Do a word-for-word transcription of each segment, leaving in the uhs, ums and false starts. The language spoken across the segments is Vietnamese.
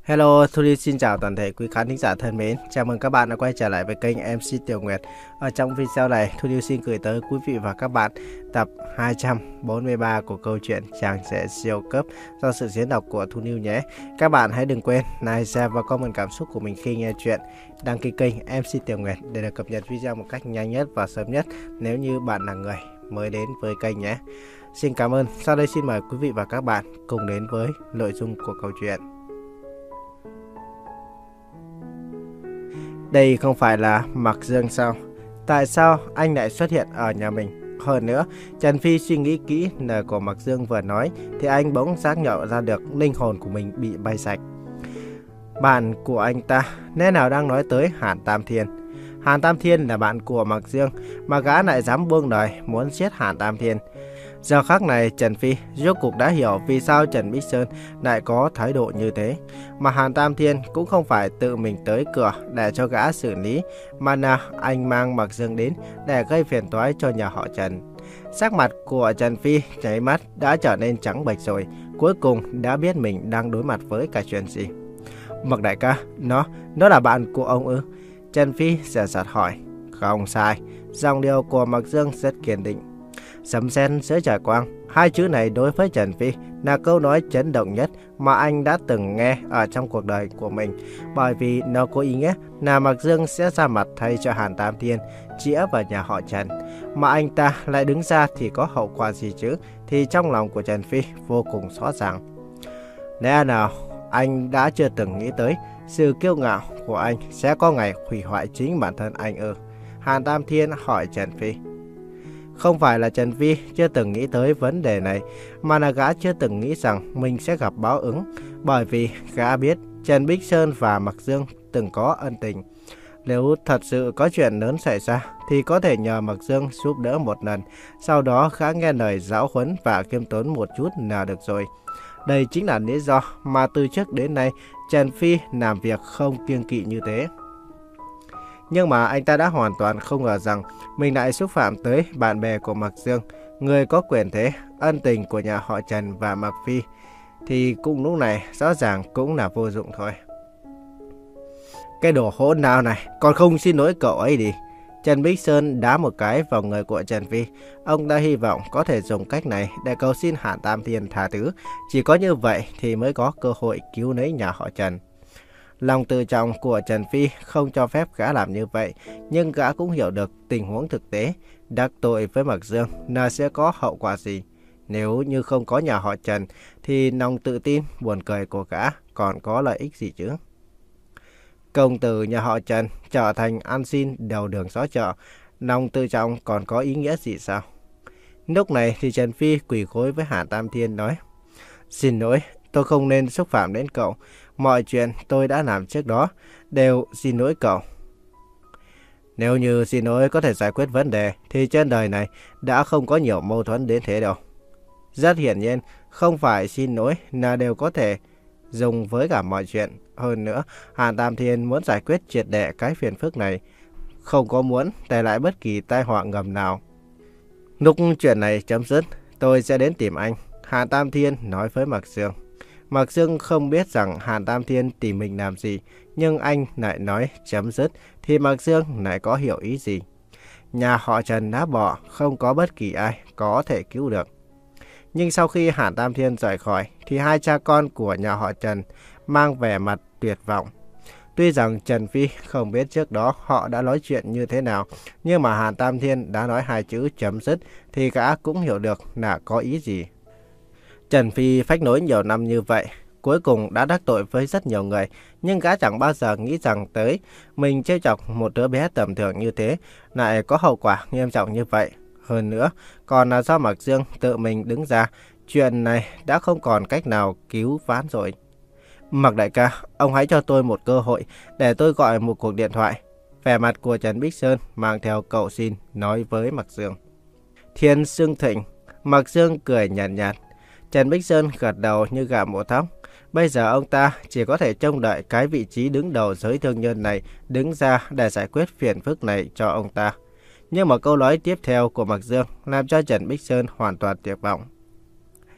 Hello, Thu Ly xin chào toàn thể quý khán thính giả thân mến. Chào mừng các bạn đã quay trở lại với kênh em xê Tiểu Nguyệt. Ở trong video này, Thu Ly xin gửi tới quý vị và các bạn tập hai trăm bốn mươi ba của câu chuyện Chàng Rể Siêu Cấp do sự diễn đọc của Thu Ly nhé. Các bạn hãy đừng quên like, share và comment cảm xúc của mình khi nghe chuyện. Đăng ký kênh em xê Tiểu Nguyệt để được cập nhật video một cách nhanh nhất và sớm nhất nếu như bạn là người mới đến với kênh nhé. Xin cảm ơn. Sau đây xin mời quý vị và các bạn cùng đến với nội dung của câu chuyện. Đây không phải là Mạc Dương sao? Tại sao anh lại xuất hiện ở nhà mình? Hơn nữa, Trần Phi suy nghĩ kỹ lời của Mạc Dương vừa nói thì anh bỗng giác ngộ ra được linh hồn của mình bị bay sạch. Bạn của anh ta, lẽ nào đang nói tới Hàn Tam Thiên? Hàn Tam Thiên là bạn của Mạc Dương mà gã lại dám buông lời muốn giết Hàn Tam Thiên. Giờ khắc này Trần Phi rốt cuộc đã hiểu vì sao Trần Bích Sơn lại có thái độ như thế. Mà Hàn Tam Thiên cũng không phải tự mình tới cửa để cho gã xử lý, mà là anh mang Mạc Dương đến để gây phiền toái cho nhà họ Trần. Sắc mặt của Trần Phi nháy mắt đã trở nên trắng bệch rồi, cuối cùng đã biết mình đang đối mặt với cả chuyện gì. Mạc đại ca, nó, nó là bạn của ông ư? Trần Phi dè dặt hỏi. Không sai, dòng điệu của Mạc Dương rất kiên định. Sấm sét giữa trời quang, hai chữ này đối với Trần Phi là câu nói chấn động nhất mà anh đã từng nghe ở trong cuộc đời của mình, bởi vì nó có ý nghĩa là Mạc Dương sẽ ra mặt thay cho Hàn Tam Thiên chĩa vào nhà họ Trần, mà anh ta lại đứng ra thì có hậu quả gì chứ? Thì trong lòng của Trần Phi vô cùng rõ ràng. Lẽ nào anh đã chưa từng nghĩ tới sự kiêu ngạo của anh sẽ có ngày hủy hoại chính bản thân anh ư? Hàn Tam Thiên hỏi Trần Phi. Không phải là Trần Phi chưa từng nghĩ tới vấn đề này, mà là gã chưa từng nghĩ rằng mình sẽ gặp báo ứng, bởi vì gã biết Trần Bích Sơn và Mạc Dương từng có ân tình. Nếu thật sự có chuyện lớn xảy ra, thì có thể nhờ Mạc Dương giúp đỡ một lần, sau đó gã nghe lời giáo huấn và khiêm tốn một chút là được rồi. Đây chính là lý do mà từ trước đến nay Trần Phi làm việc không kiêng kỵ như thế. Nhưng mà anh ta đã hoàn toàn không ngờ rằng mình lại xúc phạm tới bạn bè của Mạc Dương, người có quyền thế, ân tình của nhà họ Trần và Mạc Phi. Thì cũng lúc này rõ ràng cũng là vô dụng thôi. Cái đồ hỗn nào này, còn không xin lỗi cậu ấy đi. Trần Bích Sơn đá một cái vào người của Trần Phi. Ông đã hy vọng có thể dùng cách này để cầu xin Hàn Tam Thiên tha thứ. Chỉ có như vậy thì mới có cơ hội cứu lấy nhà họ Trần. Lòng tự trọng của Trần Phi không cho phép gã làm như vậy, nhưng gã cũng hiểu được tình huống thực tế, đắc tội với Mạc Dương là sẽ có hậu quả gì. Nếu như không có nhà họ Trần, thì lòng tự tin buồn cười của gã còn có lợi ích gì chứ? Công tử nhà họ Trần trở thành ăn xin đầu đường xó chợ, lòng tự trọng còn có ý nghĩa gì sao? Lúc này thì Trần Phi quỳ gối với Hàn Tam Thiên nói. Xin lỗi, tôi không nên xúc phạm đến cậu. Mọi chuyện tôi đã làm trước đó đều xin lỗi cậu. Nếu như xin lỗi có thể giải quyết vấn đề thì trên đời này đã không có nhiều mâu thuẫn đến thế đâu. Rất hiển nhiên, không phải xin lỗi là đều có thể dùng với cả mọi chuyện. Hơn nữa, Hàn Tam Thiên muốn giải quyết triệt để cái phiền phức này, không có muốn để lại bất kỳ tai họa ngầm nào. Lúc chuyện này chấm dứt, tôi sẽ đến tìm anh, Hàn Tam Thiên nói với Mạc Dương. Mạc Dương không biết rằng Hàn Tam Thiên tìm mình làm gì, nhưng anh lại nói chấm dứt thì Mạc Dương lại có hiểu ý gì. Nhà họ Trần đã bỏ, không có bất kỳ ai có thể cứu được. Nhưng sau khi Hàn Tam Thiên rời khỏi thì hai cha con của nhà họ Trần mang vẻ mặt tuyệt vọng. Tuy rằng Trần Phi không biết trước đó họ đã nói chuyện như thế nào, nhưng mà Hàn Tam Thiên đã nói hai chữ chấm dứt thì gã cũng hiểu được là có ý gì. Trần Phi phách nối nhiều năm như vậy, cuối cùng đã đắc tội với rất nhiều người, nhưng gã chẳng bao giờ nghĩ rằng tới mình trêu chọc một đứa bé tầm thường như thế lại có hậu quả nghiêm trọng như vậy. Hơn nữa, còn là do Mạc Dương tự mình đứng ra, chuyện này đã không còn cách nào cứu vãn rồi. Mạc đại ca, ông hãy cho tôi một cơ hội để tôi gọi một cuộc điện thoại. Vẻ mặt của Trần Bích Sơn mang theo cầu xin nói với Mạc Dương. Thiên Sương Thịnh, Mạc Dương cười nhạt nhạt. Trần Bích Sơn gật đầu như gà mổ thóc. Bây giờ ông ta chỉ có thể trông đợi cái vị trí đứng đầu giới thương nhân này đứng ra để giải quyết phiền phức này cho ông ta. Nhưng mà câu nói tiếp theo của Mạc Dương làm cho Trần Bích Sơn hoàn toàn tuyệt vọng.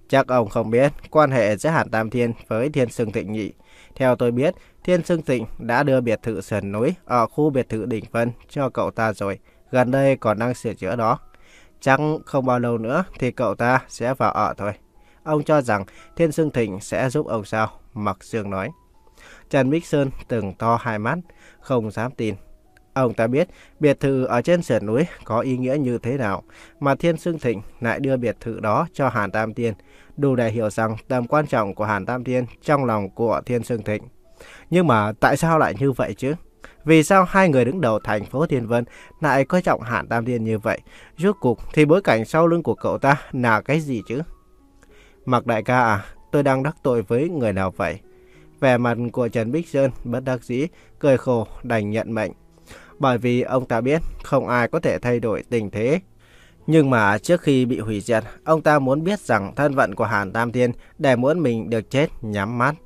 Chắc ông không biết quan hệ giữa Hàn Tam Thiên với Thiên Sương Thịnh nhỉ. Theo tôi biết, Thiên Sương Thịnh đã đưa biệt thự sườn núi ở khu biệt thự Đỉnh Vân cho cậu ta rồi. Gần đây còn đang sửa chữa đó. Chắc không bao lâu nữa thì cậu ta sẽ vào ở thôi. Ông cho rằng Thiên Sương Thịnh sẽ giúp ông sao? Mạc Dương nói. Trần Bích Sơn từng to hai mắt, không dám tin. Ông ta biết biệt thự ở trên sườn núi có ý nghĩa như thế nào, mà Thiên Sương Thịnh lại đưa biệt thự đó cho Hàn Tam Thiên, đủ để hiểu rằng tầm quan trọng của Hàn Tam Thiên trong lòng của Thiên Sương Thịnh. Nhưng mà tại sao lại như vậy chứ? Vì sao hai người đứng đầu thành phố Thiên Vân lại coi trọng Hàn Tam Thiên như vậy? Rốt cuộc thì bối cảnh sau lưng của cậu ta là cái gì chứ? Mạc đại ca à, tôi đang đắc tội với người nào vậy? Vẻ mặt của Trần Bích Sơn bất đắc dĩ, cười khổ đành nhận mệnh. Bởi vì ông ta biết không ai có thể thay đổi tình thế. Nhưng mà trước khi bị hủy diệt, ông ta muốn biết rằng thân phận của Hàn Tam Thiên để muốn mình được chết nhắm mắt.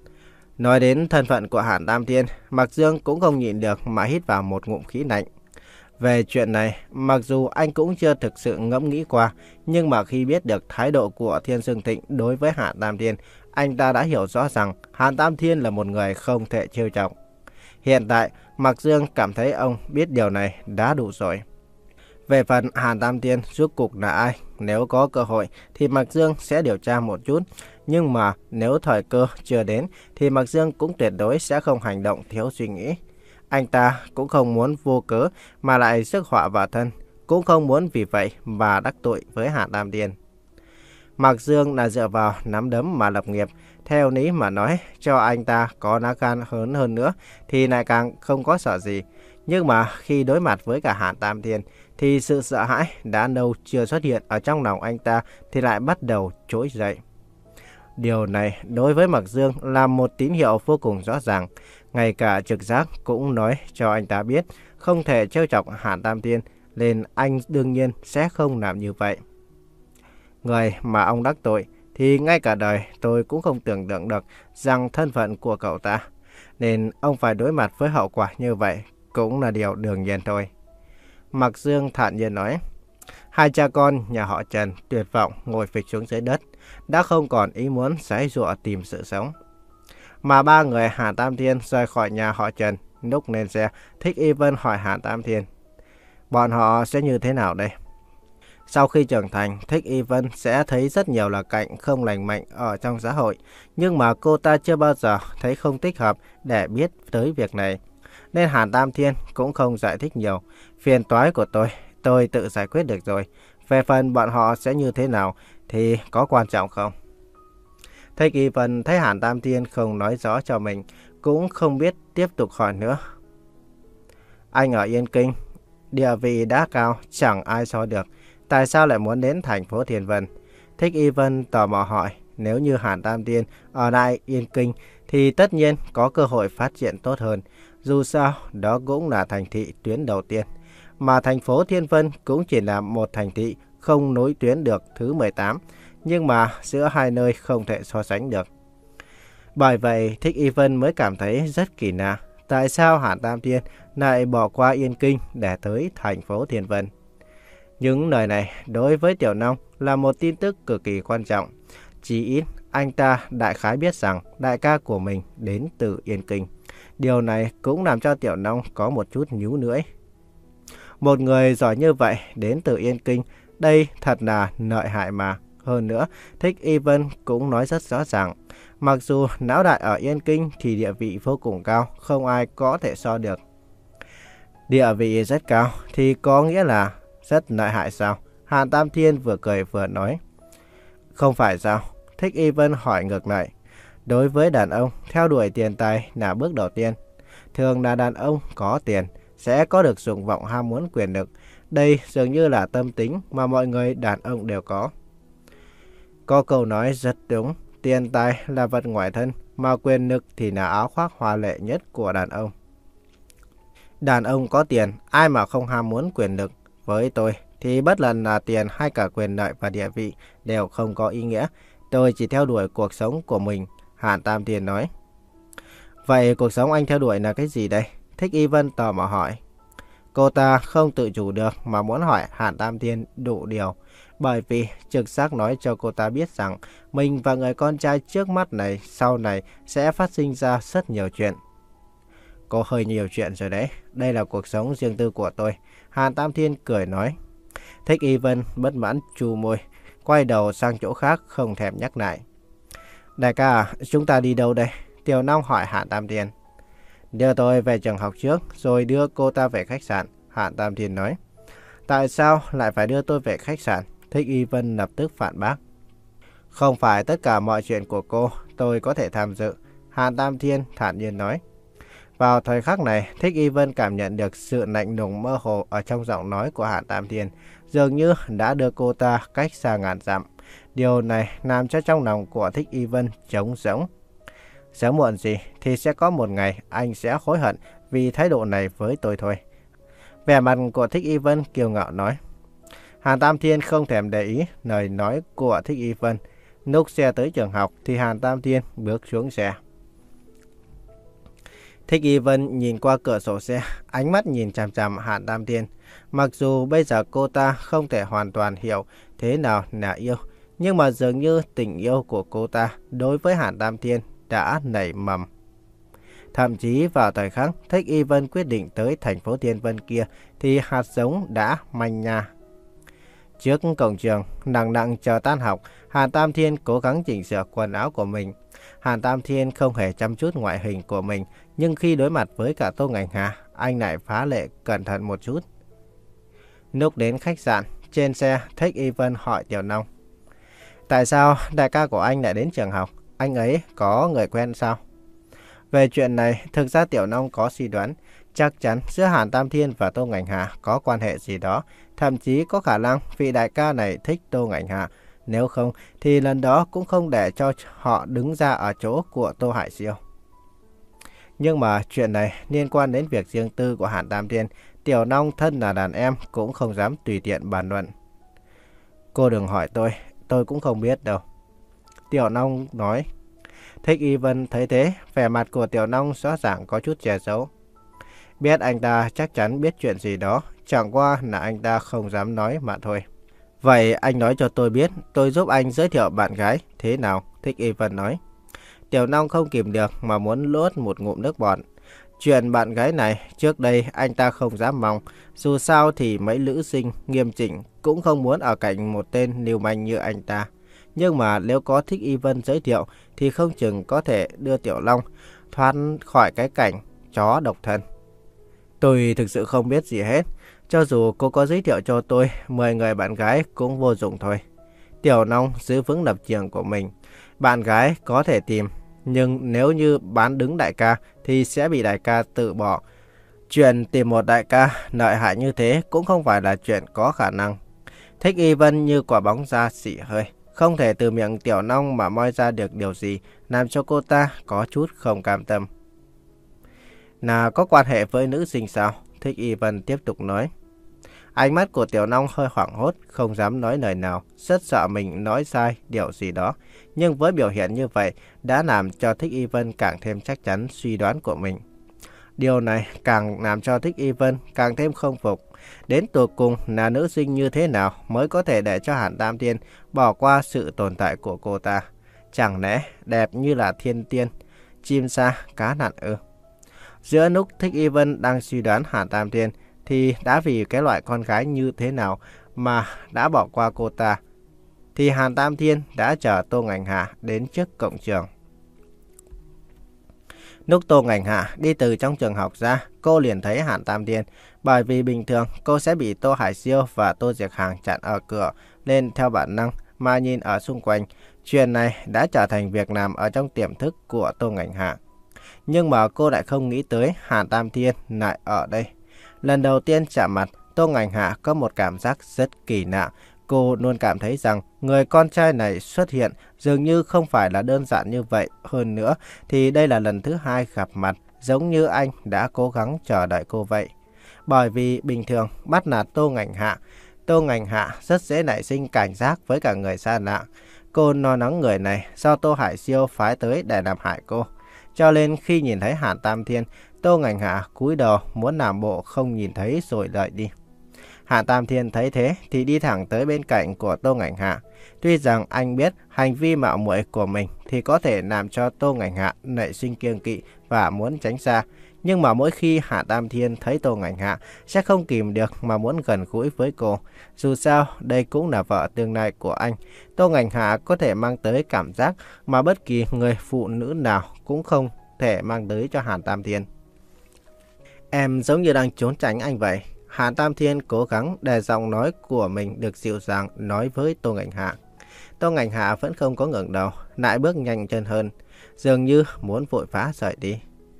Nói đến thân phận của Hàn Tam Thiên, Mạc Dương cũng không nhịn được mà hít vào một ngụm khí lạnh. Về chuyện này, mặc dù anh cũng chưa thực sự ngẫm nghĩ qua, nhưng mà khi biết được thái độ của Thiên Sương Thịnh đối với Hàn Tam Thiên, anh ta đã hiểu rõ rằng Hàn Tam Thiên là một người không thể trêu chọc. Hiện tại, Mạc Dương cảm thấy ông biết điều này đã đủ rồi. Về phần Hàn Tam Thiên rốt cuộc là ai, nếu có cơ hội thì Mạc Dương sẽ điều tra một chút. Nhưng mà nếu thời cơ chưa đến thì Mạc Dương cũng tuyệt đối sẽ không hành động thiếu suy nghĩ. Anh ta cũng không muốn vô cớ mà lại rước họa vào thân, cũng không muốn vì vậy mà đắc tội với Hàn Tam Thiên. Mạc Dương là dựa vào nắm đấm mà lập nghiệp. Theo lý mà nói, cho anh ta có lá gan lớn hơn nữa thì lại càng không có sợ gì. Nhưng mà khi đối mặt với cả Hàn Tam Thiên thì sự sợ hãi đã lâu chưa xuất hiện ở trong lòng anh ta thì lại bắt đầu trỗi dậy. Điều này đối với Mạc Dương là một tín hiệu vô cùng rõ ràng. Ngay cả trực giác cũng nói cho anh ta biết không thể trêu chọc Hàn Tam Thiên, nên anh đương nhiên sẽ không làm như vậy. Người mà ông đắc tội thì ngay cả đời tôi cũng không tưởng tượng được rằng thân phận của cậu ta, nên ông phải đối mặt với hậu quả như vậy cũng là điều đương nhiên thôi. Mạc Dương thản nhiên nói. Hai cha con nhà họ Trần tuyệt vọng ngồi phịch xuống dưới đất, đã không còn ý muốn giãy giụa tìm sự sống. Mà ba người Hàn Tam Thiên rời khỏi nhà họ Trần, lúc lên xe, Thích Y Vân hỏi Hàn Tam Thiên, bọn họ sẽ như thế nào đây? Sau khi trưởng thành, Thích Y Vân sẽ thấy rất nhiều là cảnh không lành mạnh ở trong xã hội, nhưng mà cô ta chưa bao giờ thấy không thích hợp để biết tới việc này. Nên Hàn Tam Thiên cũng không giải thích nhiều. Phiền toái của tôi, tôi tự giải quyết được rồi. Về phần bọn họ sẽ như thế nào thì có quan trọng không? Thích Y Vân thấy Hàn Tam Thiên không nói rõ cho mình, cũng không biết tiếp tục hỏi nữa. Anh ở Yên Kinh, địa vị đã cao, chẳng ai so được. Tại sao lại muốn đến thành phố Thiên Vân? Thích Y Vân tò mò hỏi. Nếu như Hàn Tam Thiên ở lại Yên Kinh thì tất nhiên có cơ hội phát triển tốt hơn. Dù sao, đó cũng là thành thị tuyến đầu tiên. Mà thành phố Thiên Vân cũng chỉ là một thành thị không nối tuyến được thứ mười tám. Nhưng mà giữa hai nơi không thể so sánh được. Bởi vậy, Thích Y Vân mới cảm thấy rất kỳ lạ. Tại sao Hàn Tam Thiên lại bỏ qua Yên Kinh để tới thành phố Thiên Vân? Những lời này đối với Tiểu Long là một tin tức cực kỳ quan trọng. Chỉ ít, anh ta đại khái biết rằng đại ca của mình đến từ Yên Kinh. Điều này cũng làm cho Tiểu Long có một chút nhíu lưỡi. Một người giỏi như vậy đến từ Yên Kinh, đây thật là lợi hại mà. Hơn nữa, Thích Y Vân cũng nói rất rõ ràng. Mặc dù lão đại ở Yên Kinh thì địa vị vô cùng cao, không ai có thể so được. Địa vị rất cao thì có nghĩa là rất lợi hại sao? Hàn Tam Thiên vừa cười vừa nói. Không phải sao? Thích Y Vân hỏi ngược lại. Đối với đàn ông, theo đuổi tiền tài là bước đầu tiên. Thường là đàn ông có tiền sẽ có được dục vọng ham muốn quyền lực. Đây dường như là tâm tính mà mọi người đàn ông đều có. Có câu nói rất đúng, tiền tài là vật ngoài thân, mà quyền lực thì là áo khoác hoa lệ nhất của đàn ông. Đàn ông có tiền, ai mà không ham muốn quyền lực? Với tôi thì bất luận là tiền hay cả quyền lợi và địa vị đều không có ý nghĩa. Tôi chỉ theo đuổi cuộc sống của mình, Hàn Tam Thiên nói. Vậy cuộc sống anh theo đuổi là cái gì đây? Thích Y Vân tò mò hỏi. Cô ta không tự chủ được mà muốn hỏi Hàn Tam Thiên đủ điều, bởi vì trực giác nói cho cô ta biết rằng mình và người con trai trước mắt này sau này sẽ phát sinh ra rất nhiều chuyện. Cô hơi nhiều chuyện rồi đấy, đây là cuộc sống riêng tư của tôi. Hàn Tam Thiên cười nói. Thích Y Vân bất mãn chu môi, quay đầu sang chỗ khác không thèm nhắc lại. Đại ca à, chúng ta đi đâu đây? Tiểu Long hỏi Hàn Tam Thiên. Đưa tôi về trường học trước, rồi đưa cô ta về khách sạn, Hàn Tam Thiên nói. Tại sao lại phải đưa tôi về khách sạn? Thích Y Vân lập tức phản bác. Không phải tất cả mọi chuyện của cô tôi có thể tham dự, Hàn Tam Thiên thản nhiên nói. Vào thời khắc này, Thích Y Vân cảm nhận được sự lạnh lùng mơ hồ ở trong giọng nói của Hàn Tam Thiên, dường như đã đưa cô ta cách xa ngàn dặm. Điều này làm cho trong lòng của Thích Y Vân trống rỗng. Sớm muộn gì thì sẽ có một ngày anh sẽ hối hận vì thái độ này với tôi thôi. Vẻ mặt của Thích Y Vân kiêu ngạo nói. Hàn Tam Thiên không thèm để ý lời nói của Thích Y Vân. Lúc xe tới trường học thì Hàn Tam Thiên bước xuống xe. Thích Y Vân nhìn qua cửa sổ xe, ánh mắt nhìn chằm chằm Hàn Tam Thiên. Mặc dù bây giờ cô ta không thể hoàn toàn hiểu thế nào là yêu, nhưng mà dường như tình yêu của cô ta đối với Hàn Tam Thiên đã nảy mầm. Thậm chí vào thời khắc Thích Y Vân quyết định tới thành phố Thiên Vân kia thì hạt giống đã manh nha. Trước cổng trường, nặng nặng chờ tan học, Hàn Tam Thiên cố gắng chỉnh sửa quần áo của mình. Hàn Tam Thiên không hề chăm chút ngoại hình của mình, nhưng khi đối mặt với cả Tô Ngành Hà, anh lại phá lệ cẩn thận một chút. Lúc đến khách sạn, trên xe, Thích Y Vân hỏi Tiểu Long. Tại sao đại ca của anh lại đến trường học? Anh ấy có người quen sao? Về chuyện này, thực ra Tiểu Long có suy đoán, chắc chắn giữa Hàn Tam Thiên và Tô Ngành Hà có quan hệ gì đó. Thậm chí có khả năng vị đại ca này thích Tô Ngành Hà. Nếu không, thì lần đó cũng không để cho họ đứng ra ở chỗ của Tô Hải Siêu. Nhưng mà chuyện này liên quan đến việc riêng tư của Hàn Tam Thiên, Tiểu Long thân là đàn em cũng không dám tùy tiện bàn luận. Cô đừng hỏi tôi, tôi cũng không biết đâu. Tiểu Long nói. Thích Y Vân thấy thế, vẻ mặt của Tiểu Long rõ ràng có chút che giấu. Biết anh ta chắc chắn biết chuyện gì đó, chẳng qua là anh ta không dám nói mà thôi. Vậy anh nói cho tôi biết, tôi giúp anh giới thiệu bạn gái, thế nào? Thích Y Vân nói. Tiểu Long không kìm được mà muốn luốt một ngụm nước bọt. Chuyện bạn gái này, trước đây anh ta không dám mong. Dù sao thì mấy nữ sinh nghiêm chỉnh cũng không muốn ở cạnh một tên lưu manh như anh ta. Nhưng mà nếu có Thích Y Vân giới thiệu thì không chừng có thể đưa Tiểu Long thoát khỏi cái cảnh chó độc thân. Tôi thực sự không biết gì hết. Cho dù cô có giới thiệu cho tôi mười người bạn gái cũng vô dụng thôi. Tiểu Long giữ vững lập trường của mình. Bạn gái có thể tìm, nhưng nếu như bán đứng đại ca thì sẽ bị đại ca tự bỏ. Chuyện tìm một đại ca lợi hại như thế cũng không phải là chuyện có khả năng. Thích Y Vân như quả bóng ra xỉ hơi. Không thể từ miệng Tiểu Long mà moi ra được điều gì, làm cho cô ta có chút không cam tâm. Là có quan hệ với nữ sinh sao? Thích Y Vân tiếp tục nói. Ánh mắt của Tiểu Long hơi hoảng hốt, không dám nói lời nào, rất sợ mình nói sai điều gì đó. Nhưng với biểu hiện như vậy, đã làm cho Thích Y Vân càng thêm chắc chắn suy đoán của mình. Điều này càng làm cho Thích Y Vân càng thêm không phục. Đến tột cùng là nữ sinh như thế nào mới có thể để cho Hàn Tam Thiên bỏ qua sự tồn tại của cô ta? Chẳng lẽ đẹp như là thiên tiên, chim sa, cá nặn ư? Giữa lúc Thích Y Vân đang suy đoán Hàn Tam Thiên thì đã vì cái loại con gái như thế nào mà đã bỏ qua cô ta, thì Hàn Tam Thiên đã chở Tô Ngành Hà đến trước cổng trường. Lúc Tô Ngành Hà đi từ trong trường học ra, cô liền thấy Hàn Tam Thiên, bởi vì bình thường cô sẽ bị Tô Hải Siêu và Tô Diệc Hàng chặn ở cửa, nên theo bản năng mà nhìn ở xung quanh. Chuyện này đã trở thành việc làm ở trong tiềm thức của Tô Ngành Hà. Nhưng mà cô lại không nghĩ tới Hàn Tam Thiên lại ở đây. Lần đầu tiên chạm mặt, Tô Ngành Hà có một cảm giác rất kỳ lạ. Cô luôn cảm thấy rằng người con trai này xuất hiện dường như không phải là đơn giản như vậy. Hơn nữa thì đây là lần thứ hai gặp mặt, giống như anh đã cố gắng chờ đợi cô vậy. Bởi vì bình thường bắt nạt Tô Ngành Hà, Tô Ngành Hà rất dễ nảy sinh cảnh giác với cả người xa lạ. Cô lo lắng người này do Tô Hải Siêu phái tới để làm hại cô. Cho nên khi nhìn thấy Hàn Tam Thiên, Tô Ngành Hạ cúi đầu muốn làm bộ không nhìn thấy rồi đợi đi. Hạ Tam Thiên thấy thế thì đi thẳng tới bên cạnh của Tô Ngành Hạ. Tuy rằng anh biết hành vi mạo muội của mình thì có thể làm cho Tô Ngành Hạ nảy sinh kiêng kỵ và muốn tránh xa. Nhưng mà mỗi khi Hạ Tam Thiên thấy Tô Ngành Hạ sẽ không kìm được mà muốn gần gũi với cô. Dù sao, đây cũng là vợ tương lai của anh. Tô Ngành Hạ có thể mang tới cảm giác mà bất kỳ người phụ nữ nào cũng không thể mang tới cho Hạ Tam Thiên. Em giống như đang trốn tránh anh vậy. Hạ Tam Thiên cố gắng để giọng nói của mình được dịu dàng nói với Tô Ngành Hạ. Tô Ngành Hạ vẫn không có ngẩng đầu, lại bước nhanh chân hơn, dường như muốn vội vã rời đi.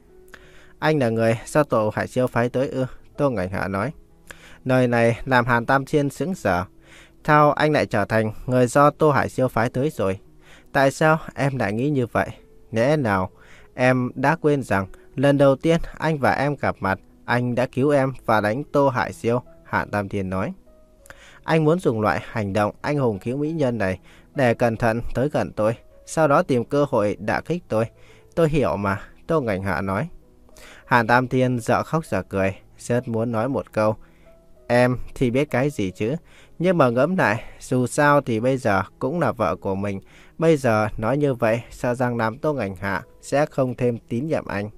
Anh là người do Tô Hải Siêu phái tới ư? Tô Ngành Hạ nói. Lời này làm Hạ Tam Thiên sững sờ. Sao anh lại trở thành người do Tô Hải Siêu phái tới rồi? Tại sao em lại nghĩ như vậy? Lẽ nào em đã quên rằng lần đầu tiên anh và em gặp mặt, anh đã cứu em và đánh Tô Hải Siêu? Hạ Tam Thiên nói. Anh muốn dùng loại hành động anh hùng cứu mỹ nhân này để cẩn thận tới gần tôi, sau đó tìm cơ hội đả kích tôi. Tôi hiểu mà, Tô Ngành Hạ nói. Hạ Tam Thiên dở khóc dở cười, rất muốn nói một câu. Em thì biết cái gì chứ, nhưng mà ngẫm lại, dù sao thì bây giờ cũng là vợ của mình. Bây giờ nói như vậy, sợ rằng làm Tô Ngành Hạ sẽ không thêm tín nhiệm anh.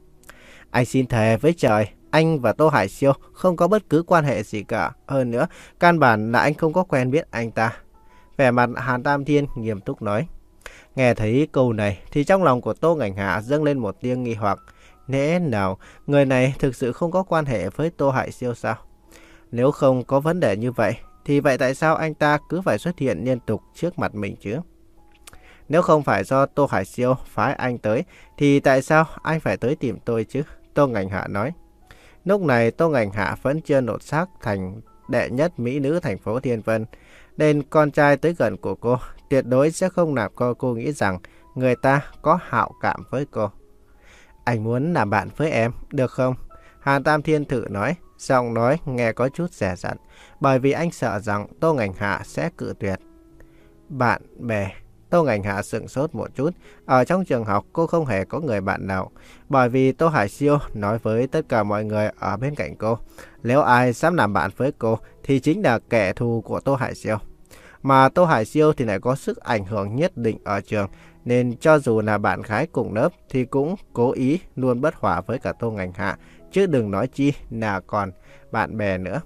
Anh xin thề với trời, anh và Tô Hải Siêu không có bất cứ quan hệ gì cả. Hơn nữa, căn bản là anh không có quen biết anh ta. Vẻ mặt Hạ Tam Thiên nghiêm túc nói. Nghe thấy câu này thì trong lòng của Tô Ngành Hạ dâng lên một tia nghi hoặc. Lẽ nào người này thực sự không có quan hệ với Tô Hải Siêu sao? Nếu không có vấn đề như vậy, thì vậy tại sao anh ta cứ phải xuất hiện liên tục trước mặt mình chứ? Nếu không phải do Tô Hải Siêu phái anh tới, thì tại sao anh phải tới tìm tôi chứ? Tô Ngành Hạ nói. Lúc này Tô Ngành Hạ vẫn chưa lột xác thành đệ nhất mỹ nữ thành phố Thiên Vân, nên con trai tới gần của cô tuyệt đối sẽ không làm cô, cô nghĩ rằng người ta có hảo cảm với cô. Anh muốn làm bạn với em, được không? Hạ Tam Thiên thử nói, giọng nói nghe có chút dè dặt, bởi vì anh sợ rằng Tô Ngành Hạ sẽ cự tuyệt. Bạn bè. Tô Ngành Hạ sững sốt một chút. Ở trong trường học cô không hề có người bạn nào, bởi vì Tô Hải Siêu nói với tất cả mọi người ở bên cạnh cô, nếu ai dám làm bạn với cô thì chính là kẻ thù của Tô Hải Siêu. Mà Tô Hải Siêu thì lại có sức ảnh hưởng nhất định ở trường, nên cho dù là bạn gái cùng lớp thì cũng cố ý luôn bất hòa với cả Tô Ngành Hạ, chứ đừng nói chi là còn bạn bè nữa.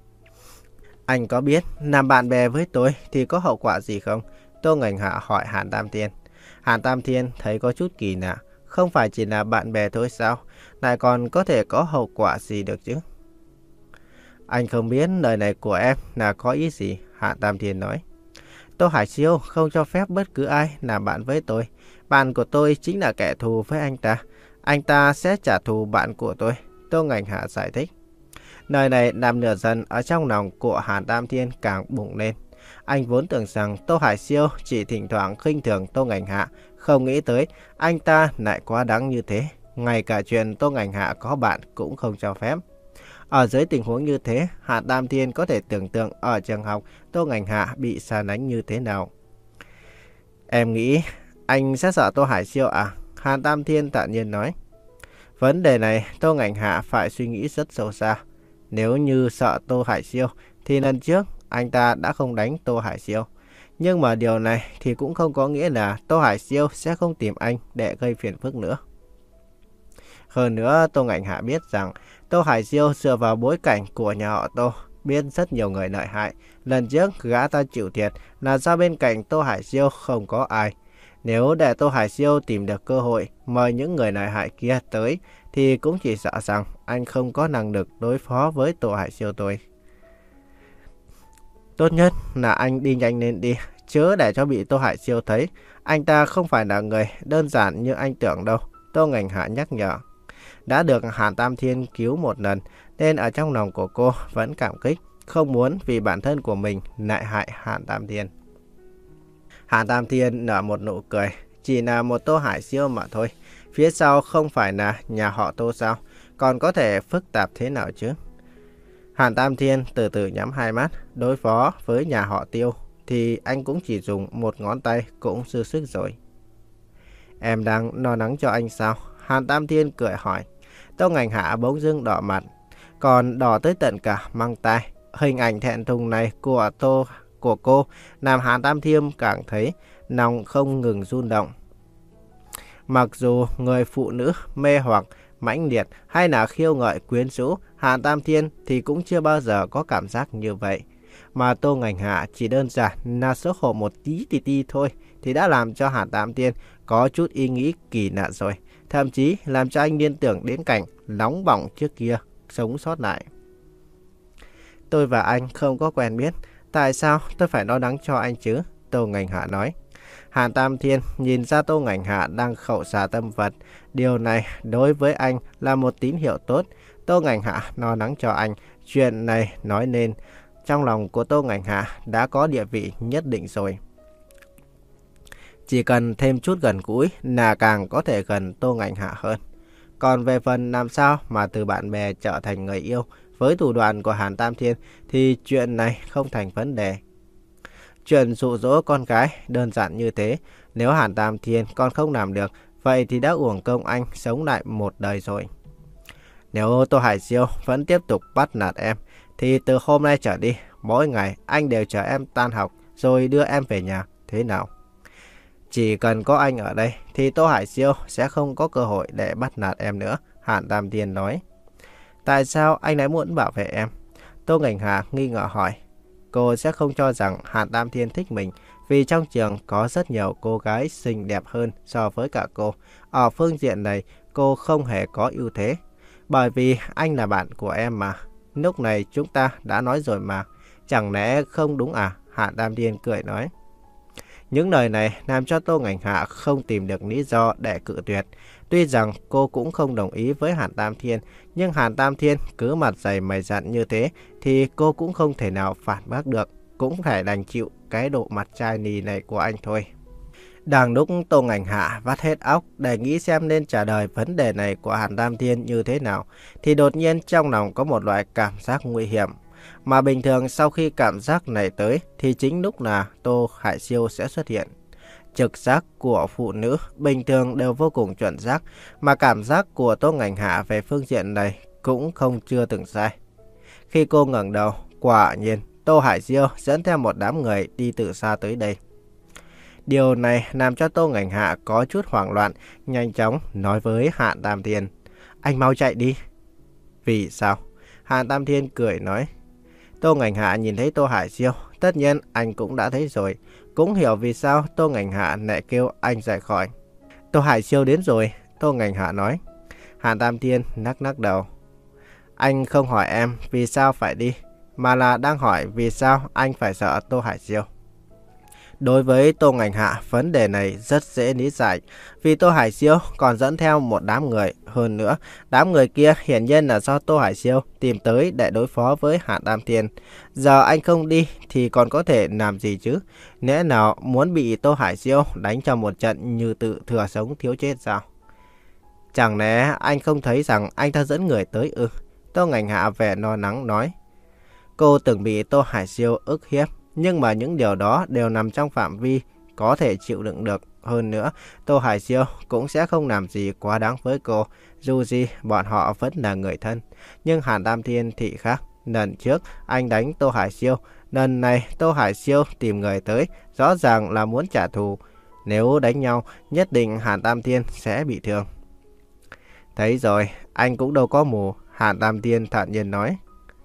Anh có biết làm bạn bè với tôi thì có hậu quả gì không? Tô Ngành Hạ hỏi Hàn Tam Thiên. Hàn Tam Thiên thấy có chút kỳ lạ, không phải chỉ là bạn bè thôi sao, lại còn có thể có hậu quả gì được chứ? Anh không biết lời này của em là có ý gì, Hàn Tam Thiên nói. Tô Hải Siêu không cho phép bất cứ ai làm bạn với tôi. Bạn của tôi chính là kẻ thù với anh ta. Anh ta sẽ trả thù bạn của tôi, Tô Ngành Hạ giải thích. Lời này làm lửa giận ở trong lòng của Hàn Tam Thiên càng bùng lên. Anh vốn tưởng rằng Tô Hải Siêu chỉ thỉnh thoảng khinh thường Tô Ngành Hạ, không nghĩ tới anh ta lại quá đáng như thế. Ngay cả chuyện Tô Ngành Hạ có bạn cũng không cho phép. Ở dưới tình huống như thế, Hàn Tam Thiên có thể tưởng tượng ở trường học Tô Ngành Hạ bị sa đánh như thế nào. Em nghĩ anh sẽ sợ Tô Hải Siêu à? Hàn Tam Thiên tự nhiên nói. Vấn đề này Tô Ngành Hạ phải suy nghĩ rất sâu xa. Nếu như sợ Tô Hải Siêu thì lần trước anh ta đã không đánh Tô Hải Siêu. Nhưng mà điều này thì cũng không có nghĩa là Tô Hải Siêu sẽ không tìm anh để gây phiền phức nữa. Hơn nữa, Tô Ngành Hạ biết rằng Tô Hải Siêu dựa vào bối cảnh của nhà họ Tô, biết rất nhiều người lợi hại. Lần trước gã ta chịu thiệt là do bên cạnh Tô Hải Siêu không có ai. Nếu để Tô Hải Siêu tìm được cơ hội mời những người lợi hại kia tới, thì cũng chỉ sợ rằng anh không có năng lực đối phó với Tô Hải Siêu tôi. Tốt nhất là anh đi nhanh lên đi, chớ để cho bị Tô Hải Siêu thấy. Anh ta không phải là người đơn giản như anh tưởng đâu, Tô Ngành Hạ nhắc nhở. Đã được Hàn Tam Thiên cứu một lần, nên ở trong lòng của cô vẫn cảm kích, không muốn vì bản thân của mình lại hại Hàn Tam Thiên. Hàn Tam Thiên nở một nụ cười, chỉ là một Tô Hải Siêu mà thôi. Phía sau không phải là nhà họ Tô sao, còn có thể phức tạp thế nào chứ? Hàn Tam Thiên từ từ nhắm hai mắt, đối phó với nhà họ Tiêu thì anh cũng chỉ dùng một ngón tay cũng dư sức rồi. Em đang lo lắng cho anh sao? Hàn Tam Thiên cười hỏi. Tô Ngành Hạ bỗng dưng đỏ mặt, còn đỏ tới tận cả mang tai. Hình ảnh thẹn thùng này của Tô của cô làm Hàn Tam Thiên càng thấy lòng không ngừng rung động. Mặc dù người phụ nữ mê hoặc, mãnh liệt hay là khiêu gợi quyến rũ, Hàn Tam Thiên thì cũng chưa bao giờ có cảm giác như vậy. Mà Tô Ngành Hạ chỉ đơn giản là xấu hổ một tí tí tí thôi thì đã làm cho Hàn Tam Thiên có chút ý nghĩ kỳ lạ rồi. Thậm chí làm cho anh liên tưởng đến cảnh nóng bỏng trước kia sống sót lại. Tôi và anh không có quen biết, tại sao tôi phải lo lắng cho anh chứ? Tô Ngành Hạ nói. Hàn Tam Thiên nhìn ra Tô Ngành Hạ đang khẩu xả tâm vật. Điều này đối với anh là một tín hiệu tốt. Tô Ngành Hạ lo lắng cho anh. Chuyện này nói nên trong lòng của Tô Ngành Hạ đã có địa vị nhất định rồi. Chỉ cần thêm chút gần gũi là càng có thể gần Tô Ngành Hạ hơn. Còn về phần làm sao mà từ bạn bè trở thành người yêu với thủ đoạn của Hàn Tam Thiên thì chuyện này không thành vấn đề. Chuyện dụ dỗ con gái đơn giản như thế, nếu Hàn Tam Thiên còn không làm được, vậy thì đã uổng công anh sống lại một đời rồi. Nếu Tô Hải Siêu vẫn tiếp tục bắt nạt em, thì từ hôm nay trở đi, mỗi ngày anh đều chờ em tan học rồi đưa em về nhà, thế nào? Chỉ cần có anh ở đây thì Tô Hải Siêu sẽ không có cơ hội để bắt nạt em nữa, Hàn Tam Thiên nói. Tại sao anh lại muốn bảo vệ em? Tô Ngành Hạ nghi ngờ hỏi. Cô sẽ không cho rằng Hàn Tam Thiên thích mình, vì trong trường có rất nhiều cô gái xinh đẹp hơn so với cả cô. Ở phương diện này, cô không hề có ưu thế. Bởi vì anh là bạn của em mà. Lúc này chúng ta đã nói rồi mà. Chẳng lẽ không đúng à? Hàn Tam Thiên cười nói. Những lời này làm cho Tô Ngành Hạ không tìm được lý do để cự tuyệt. Tuy rằng cô cũng không đồng ý với Hàn Tam Thiên, nhưng Hàn Tam Thiên cứ mặt dày mày dặn như thế thì cô cũng không thể nào phản bác được, cũng phải đành chịu cái độ mặt trai nì này của anh thôi. Đang lúc Tô Ngành Hạ vắt hết óc để nghĩ xem nên trả lời vấn đề này của Hàn Tam Thiên như thế nào, thì đột nhiên trong lòng có một loại cảm giác nguy hiểm. Mà bình thường sau khi cảm giác này tới thì chính lúc là Tô Hải Siêu sẽ xuất hiện. Trực giác của phụ nữ bình thường đều vô cùng chuẩn xác, mà cảm giác của Tô Ngành Hạ về phương diện này cũng không chưa từng sai. Khi cô ngẩng đầu, quả nhiên Tô Hải Siêu dẫn theo một đám người đi từ xa tới đây. Điều này làm cho Tô Ngành Hạ có chút hoảng loạn, nhanh chóng nói với Hàn Tam Thiên. Anh mau chạy đi. Vì sao? Hàn Tam Thiên cười nói. Tô Ngành Hạ nhìn thấy Tô Hải Siêu, tất nhiên anh cũng đã thấy rồi, cũng hiểu vì sao Tô Ngành Hạ lại kêu anh rời khỏi. Tô Hải Siêu đến rồi, Tô Ngành Hạ nói. Hàn Tam Thiên nắc nắc đầu. Anh không hỏi em vì sao phải đi, mà là đang hỏi vì sao anh phải sợ Tô Hải Siêu. Đối với Tô Ngành Hạ, vấn đề này rất dễ lý giải, vì Tô Hải Siêu còn dẫn theo một đám người. Hơn nữa, đám người kia hiển nhiên là do Tô Hải Siêu tìm tới để đối phó với Hàn Tam Thiên. Giờ anh không đi thì còn có thể làm gì chứ? Lẽ nào muốn bị Tô Hải Siêu đánh cho một trận như tự thừa sống thiếu chết sao? Chẳng lẽ anh không thấy rằng anh ta dẫn người tới ư? Tô Ngành Hạ vẻ lo lắng nói. Cô từng bị Tô Hải Siêu ức hiếp, nhưng mà những điều đó đều nằm trong phạm vi có thể chịu đựng được. Hơn nữa, Tô Hải Siêu cũng sẽ không làm gì quá đáng với cô, dù gì bọn họ vẫn là người thân. Nhưng Hàn Tam Thiên thì khác. Lần trước anh đánh Tô Hải Siêu, lần này Tô Hải Siêu tìm người tới, rõ ràng là muốn trả thù. Nếu đánh nhau, nhất định Hàn Tam Thiên sẽ bị thương. Thấy rồi, anh cũng đâu có mù, Hàn Tam Thiên thản nhiên nói.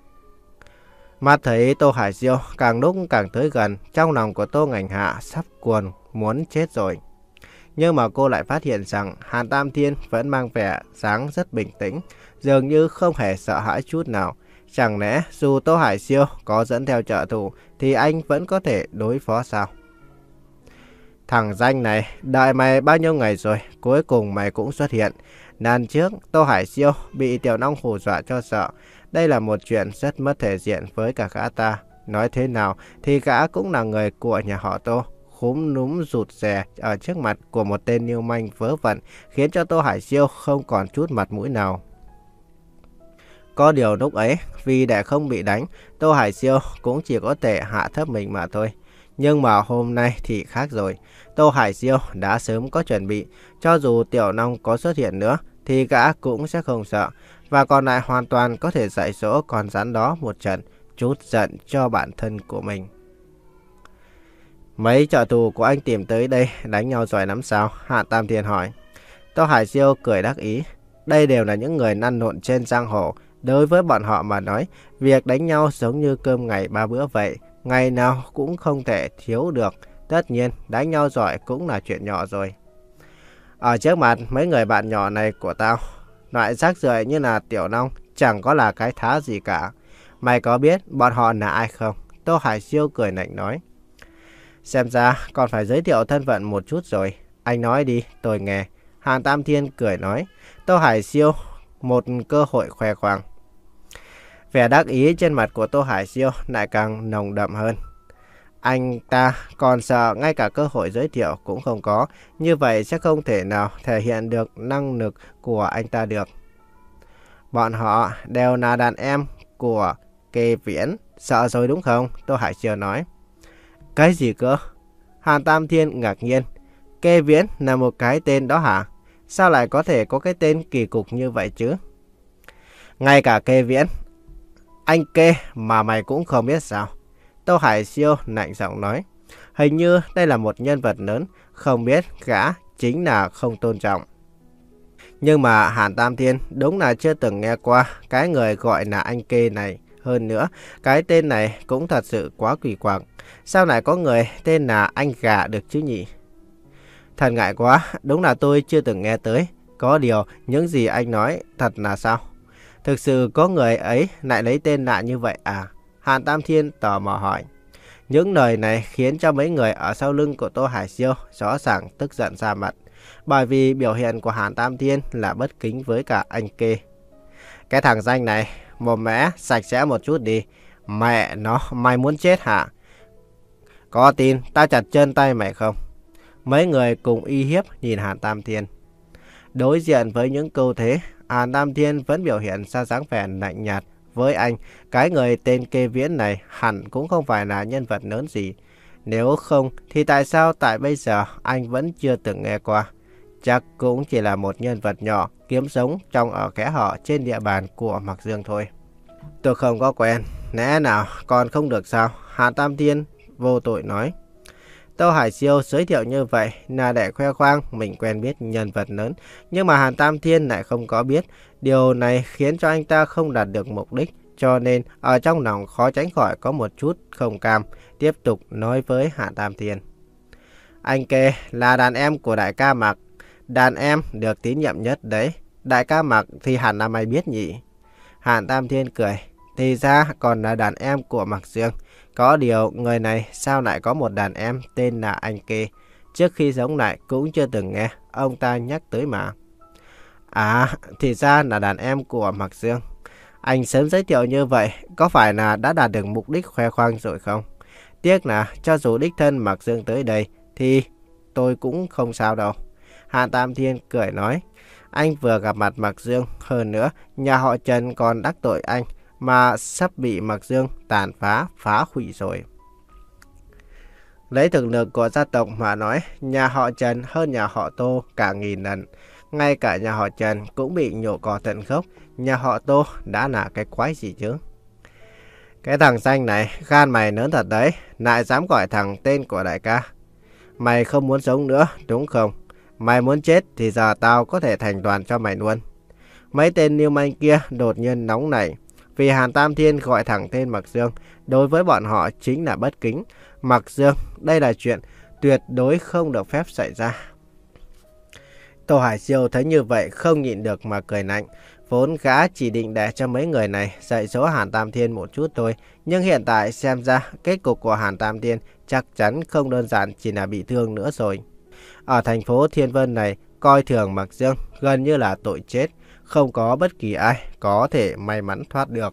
Mắt thấy Tô Hải Siêu càng lúc càng tới gần, trong lòng của Tô Ngành Hạ sắp cuồn, muốn chết rồi. Nhưng mà cô lại phát hiện rằng Hàn Tam Thiên vẫn mang vẻ dáng rất bình tĩnh, dường như không hề sợ hãi chút nào. Chẳng lẽ dù Tô Hải Siêu có dẫn theo trợ thủ thì anh vẫn có thể đối phó sao? Thằng danh này, đợi mày bao nhiêu ngày rồi, cuối cùng mày cũng xuất hiện. Lần trước Tô Hải Siêu bị Tiểu Long hù dọa cho sợ. Đây là một chuyện rất mất thể diện với cả gã ta. Nói thế nào thì gã cũng là người của nhà họ Tô. Khúm núm rụt rè ở trước mặt của một tên lưu manh vớ vẩn, khiến cho Tô Hải Siêu không còn chút mặt mũi nào. Có điều lúc ấy, vì để không bị đánh, Tô Hải Siêu cũng chỉ có thể hạ thấp mình mà thôi. Nhưng mà hôm nay thì khác rồi. Tô Hải Siêu đã sớm có chuẩn bị. Cho dù Tiểu Long có xuất hiện nữa thì gã cũng sẽ không sợ, và còn lại hoàn toàn có thể dạy dỗ con rắn đó một trận, trút giận cho bản thân của mình. Mấy trợ thủ của anh tìm tới đây đánh nhau giỏi lắm sao? Hạ Tam Thiên hỏi. Tô Hải Siêu cười đắc ý. Đây đều là những người năn nộn trên giang hồ. Đối với bọn họ mà nói, việc đánh nhau giống như cơm ngày ba bữa vậy. Ngày nào cũng không thể thiếu được. Tất nhiên, đánh nhau giỏi cũng là chuyện nhỏ rồi. Ở trước mặt mấy người bạn nhỏ này của tao, loại rác rưởi như là Tiểu Long chẳng có là cái thá gì cả. Mày có biết bọn họ là ai không? Tô Hải Siêu cười lạnh nói. Xem ra còn phải giới thiệu thân phận một chút rồi. Anh nói đi, tôi nghe. Hàn Tam Thiên cười nói. Tô Hải Siêu, một cơ hội khoe khoang. Vẻ đắc ý trên mặt của Tô Hải Siêu lại càng nồng đậm hơn. Anh ta còn sợ ngay cả cơ hội giới thiệu cũng không có. Như vậy sẽ không thể nào thể hiện được năng lực của anh ta được. Bọn họ đều là đàn em của Kê Viễn. Sợ rồi đúng không? Tô Hải Siêu nói. Cái gì cơ? Hàn Tam Thiên ngạc nhiên. Kê Viễn là một cái tên đó hả? Sao lại có thể có cái tên kỳ cục như vậy chứ? Ngay cả Kê Viễn, anh Kê mà mày cũng không biết sao? Tô Hải Siêu lạnh giọng nói. Hình như đây là một nhân vật lớn, không biết gã chính là không tôn trọng. Nhưng mà Hàn Tam Thiên đúng là chưa từng nghe qua cái người gọi là anh Kê này. Hơn nữa, cái tên này cũng thật sự quá kỳ quặc. Sao lại có người tên là anh Gà được chứ nhỉ? Thật ngại quá, đúng là tôi chưa từng nghe tới. Có điều, những gì anh nói thật là sao? Thực sự có người ấy lại lấy tên lạ như vậy à? Hàn Tam Thiên tò mò hỏi. Những lời này khiến cho mấy người ở sau lưng của Tô Hải Siêu rõ ràng tức giận ra mặt. Bởi vì biểu hiện của Hàn Tam Thiên là bất kính với cả anh Kê. Cái thằng danh này, mồm mẽ, sạch sẽ một chút đi. Mẹ nó, mày muốn chết hả? Có tin tao chặt chân tay mày không? Mấy người cùng uy hiếp nhìn Hàn Tam Thiên. Đối diện với những câu thế, Hàn Tam Thiên vẫn biểu hiện ra dáng vẻ lạnh nhạt. Với anh, cái người tên Kê Viễn này hẳn cũng không phải là nhân vật lớn gì. Nếu không, thì tại sao tại bây giờ anh vẫn chưa từng nghe qua? Chắc cũng chỉ là một nhân vật nhỏ kiếm sống trong ở kẽ hở trên địa bàn của Mạc Dương thôi. Tôi không có quen, lẽ nào còn không được sao? Hàn Tam Thiên vô tội nói. Tô Hải Siêu giới thiệu như vậy là để khoe khoang mình quen biết nhân vật lớn. Nhưng mà Hàn Tam Thiên lại không có biết. Điều này khiến cho anh ta không đạt được mục đích. Cho nên ở trong lòng khó tránh khỏi có một chút không cam. Tiếp tục nói với Hàn Tam Thiên. Anh Kê là đàn em của đại ca Mạc. Đàn em được tín nhiệm nhất đấy. Đại ca Mạc thì hẳn là mày biết nhỉ? Hàn Tam Thiên cười. Thì ra còn là đàn em của Mạc Dương. Có điều người này sao lại có một đàn em tên là anh Kê? Trước khi sống lại cũng chưa từng nghe ông ta nhắc tới mà. À, thì ra là đàn em của Mạc Dương. Anh sớm giới thiệu như vậy, có phải là đã đạt được mục đích khoe khoang rồi không? Tiếc là cho dù đích thân Mạc Dương tới đây thì tôi cũng không sao đâu. Hàn Tam Thiên cười nói. Anh vừa gặp mặt Mạc Dương, hơn nữa nhà họ Trần còn đắc tội anh, mà sắp bị Mạc Dương tàn phá, phá hủy rồi. Lấy thực lực của gia tộc mà nói, nhà họ Trần hơn nhà họ Tô cả nghìn lần. Ngay cả nhà họ Trần cũng bị nhổ cỏ tận gốc, nhà họ Tô đã là cái quái gì chứ? Cái thằng xanh này, gan mày lớn thật đấy, lại dám gọi thằng tên của đại ca. Mày không muốn sống nữa, đúng không? Mày muốn chết thì giờ tao có thể thành toàn cho mày luôn. Mấy tên lưu manh kia đột nhiên nóng nảy. Vì Hàn Tam Thiên gọi thẳng tên Mạc Dương, đối với bọn họ chính là bất kính. Mạc Dương, đây là chuyện tuyệt đối không được phép xảy ra. Tô Hải Siêu thấy như vậy không nhịn được mà cười lạnh. Vốn gã chỉ định để cho mấy người này dạy dỗ Hàn Tam Thiên một chút thôi. Nhưng hiện tại xem ra kết cục của Hàn Tam Thiên chắc chắn không đơn giản chỉ là bị thương nữa rồi. Ở thành phố Thiên Vân này, coi thường Mạc Dương gần như là tội chết. Không có bất kỳ ai có thể may mắn thoát được.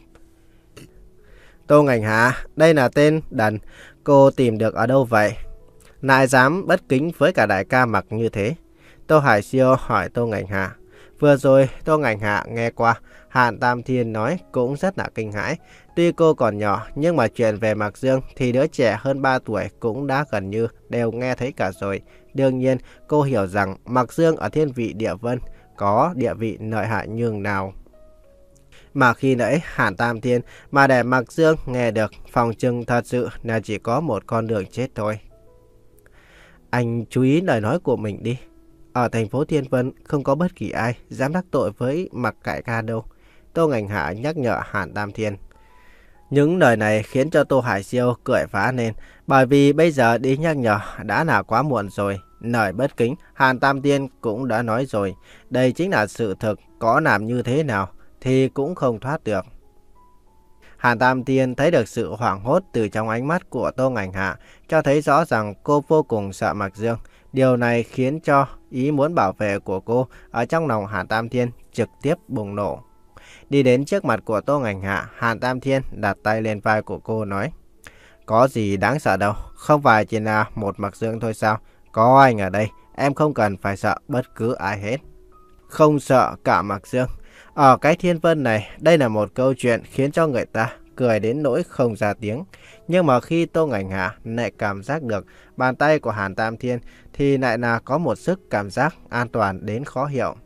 Tô Ngành Hạ, đây là tên đần cô tìm được ở đâu vậy? Lại dám bất kính với cả đại ca Mạc như thế? Tô Hải Siêu hỏi Tô Ngành Hạ. Vừa rồi Tô Ngành Hạ nghe qua Hàn Tam Thiên nói cũng rất là kinh hãi. Tuy cô còn nhỏ nhưng mà chuyện về Mạc Dương thì đứa trẻ hơn ba tuổi cũng đã gần như đều nghe thấy cả rồi. Đương nhiên cô hiểu rằng Mạc Dương ở thiên vị địa vân có địa vị lợi hại nhường nào. Mà khi nãy Hàn Tam Thiên mà để Mạc Dương nghe được, phòng trừng thật sự là chỉ có một con đường chết thôi. Anh chú ý lời nói của mình đi. Ở thành phố Thiên Vân không có bất kỳ ai dám đắc tội với Mạc Cải Ca đâu. Tô Ngành Hạ nhắc nhở Hàn Tam Thiên. Những lời này khiến cho Tô Hải Siêu cười phá lên, bởi vì bây giờ đi nhắc nhở đã là quá muộn rồi. Lời bất kính, Hàn Tam Thiên cũng đã nói rồi. Đây chính là sự thực, có làm như thế nào thì cũng không thoát được. Hàn Tam Thiên thấy được sự hoảng hốt từ trong ánh mắt của Tô Ngành Hạ, cho thấy rõ rằng cô vô cùng sợ Mạc Dương. Điều này khiến cho ý muốn bảo vệ của cô ở trong lòng Hàn Tam Thiên trực tiếp bùng nổ. Đi đến trước mặt của Tô Ngành Hạ, Hàn Tam Thiên đặt tay lên vai của cô nói. Có gì đáng sợ đâu, không phải chỉ là một Mạc Dương thôi sao? Có anh ở đây, em không cần phải sợ bất cứ ai hết. Không sợ cả Mạc Dương. Ở cái Thiên Vân này, đây là một câu chuyện khiến cho người ta cười đến nỗi không ra tiếng. Nhưng mà khi Tô Ngành Hạ lại cảm giác được bàn tay của Hàn Tam Thiên thì lại là có một sức cảm giác an toàn đến khó hiểu.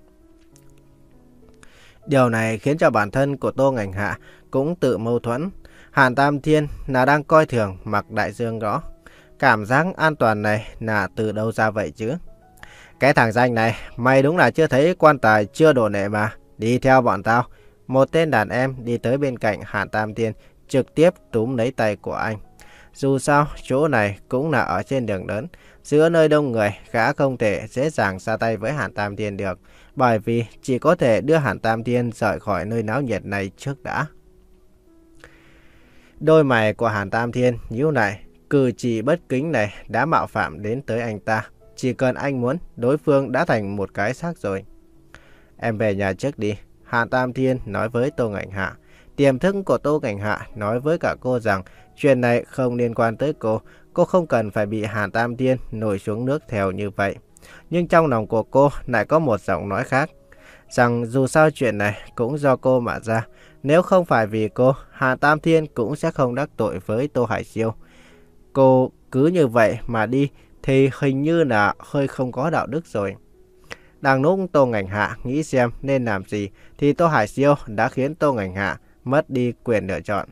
Điều này khiến cho bản thân của Tô Ngành Hạ cũng tự mâu thuẫn. Hàn Tam Thiên là đang coi thường Mạc Đại Dương đó. Cảm giác an toàn này là từ đâu ra vậy chứ? Cái thằng danh này, mày đúng là chưa thấy quan tài chưa đổ nệ mà. Đi theo bọn tao. Một tên đàn em đi tới bên cạnh Hàn Tam Thiên, trực tiếp túm lấy tay của anh. Dù sao, chỗ này cũng là ở trên đường lớn. Giữa nơi đông người, gã không thể dễ dàng ra tay với Hàn Tam Thiên được. Bởi vì chỉ có thể đưa Hàn Tam Thiên rời khỏi nơi náo nhiệt này trước đã. Đôi mày của Hàn Tam Thiên nhíu lại, cử chỉ bất kính này đã mạo phạm đến tới anh ta. Chỉ cần anh muốn, đối phương đã thành một cái xác rồi. Em về nhà trước đi, Hàn Tam Thiên nói với Tô Ngành Hạ. Tiềm thức của Tô Ngành Hạ nói với cả cô rằng chuyện này không liên quan tới cô. Cô không cần phải bị Hàn Tam Thiên nổi xuống nước theo như vậy. Nhưng trong lòng của cô lại có một giọng nói khác. Rằng dù sao chuyện này cũng do cô mà ra. Nếu không phải vì cô, Hàn Tam Thiên cũng sẽ không đắc tội với Tô Hải Siêu. Cô cứ như vậy mà đi thì hình như là hơi không có đạo đức rồi. Đang lúc Tô Ngành Hạ nghĩ xem nên làm gì thì Tô Hải Siêu đã khiến Tô Ngành Hạ mất đi quyền lựa chọn.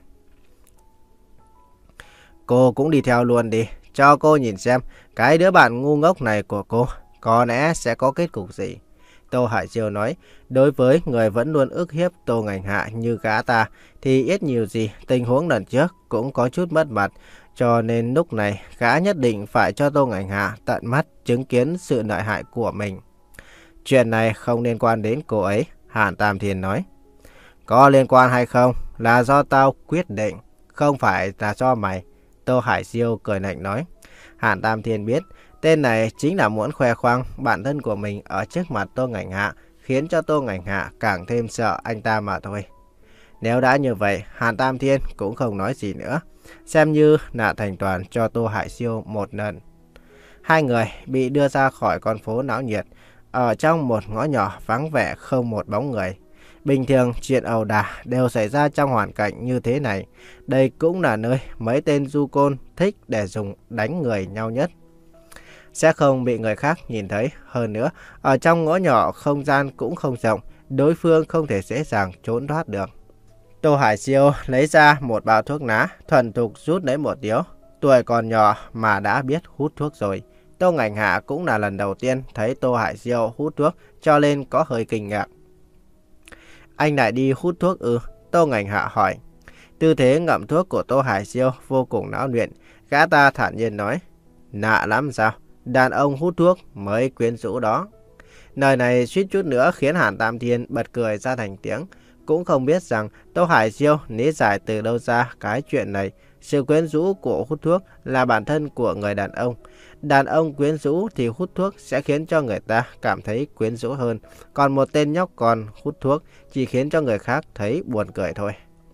Cô cũng đi theo luôn đi, cho cô nhìn xem cái đứa bạn ngu ngốc này của cô có lẽ sẽ có kết cục gì. Tô Hải Siêu nói, đối với người vẫn luôn ức hiếp Tô Ngành Hạ như gã ta thì ít nhiều gì tình huống lần trước cũng có chút mất mặt. Cho nên lúc này gã nhất định phải cho Tô Ngành Hạ tận mắt chứng kiến sự lợi hại của mình. Chuyện này không liên quan đến cô ấy, Hàn Tam Thiên nói. Có liên quan hay không là do tao quyết định, không phải là do mày. Tô Hải Siêu cười lạnh nói. Hàn Tam Thiên biết tên này chính là muốn khoe khoang bản thân của mình ở trước mặt Tô Ngành Hạ, khiến cho Tô Ngành Hạ càng thêm sợ anh ta mà thôi. Nếu đã như vậy, Hàn Tam Thiên cũng không nói gì nữa, xem như là thành toàn cho Tô Hải Siêu một lần. Hai người bị đưa ra khỏi con phố náo nhiệt, ở trong một ngõ nhỏ vắng vẻ không một bóng người. Bình thường chuyện ẩu đả đều xảy ra trong hoàn cảnh như thế này. Đây cũng là nơi mấy tên du côn thích để dùng đánh người nhau nhất. Sẽ không bị người khác nhìn thấy. Hơn nữa, ở trong ngõ nhỏ không gian cũng không rộng, đối phương không thể dễ dàng trốn thoát được. Tô Hải Siêu lấy ra một bao thuốc lá, thuần thục rút lấy một điếu. Tuổi còn nhỏ mà đã biết hút thuốc rồi. Tô Ngành Hạ cũng là lần đầu tiên thấy Tô Hải Siêu hút thuốc, cho nên có hơi kinh ngạc. Anh lại đi hút thuốc ư? Tô Ngành Hạ hỏi. Tư thế ngậm thuốc của Tô Hải Siêu vô cùng náo nhiệt. Gã ta thản nhiên nói. Lạ lắm sao? Đàn ông hút thuốc mới quyến rũ đó. Lời này suýt chút nữa khiến Hàn Tam Thiên bật cười ra thành tiếng. Cũng không biết rằng Tô Hải Siêu lý giải từ đâu ra cái chuyện này. Sự quyến rũ của hút thuốc là bản thân của người đàn ông. Đàn ông quyến rũ thì hút thuốc sẽ khiến cho người ta cảm thấy quyến rũ hơn. Còn một tên nhóc con hút thuốc chỉ khiến cho người khác thấy buồn cười thôi.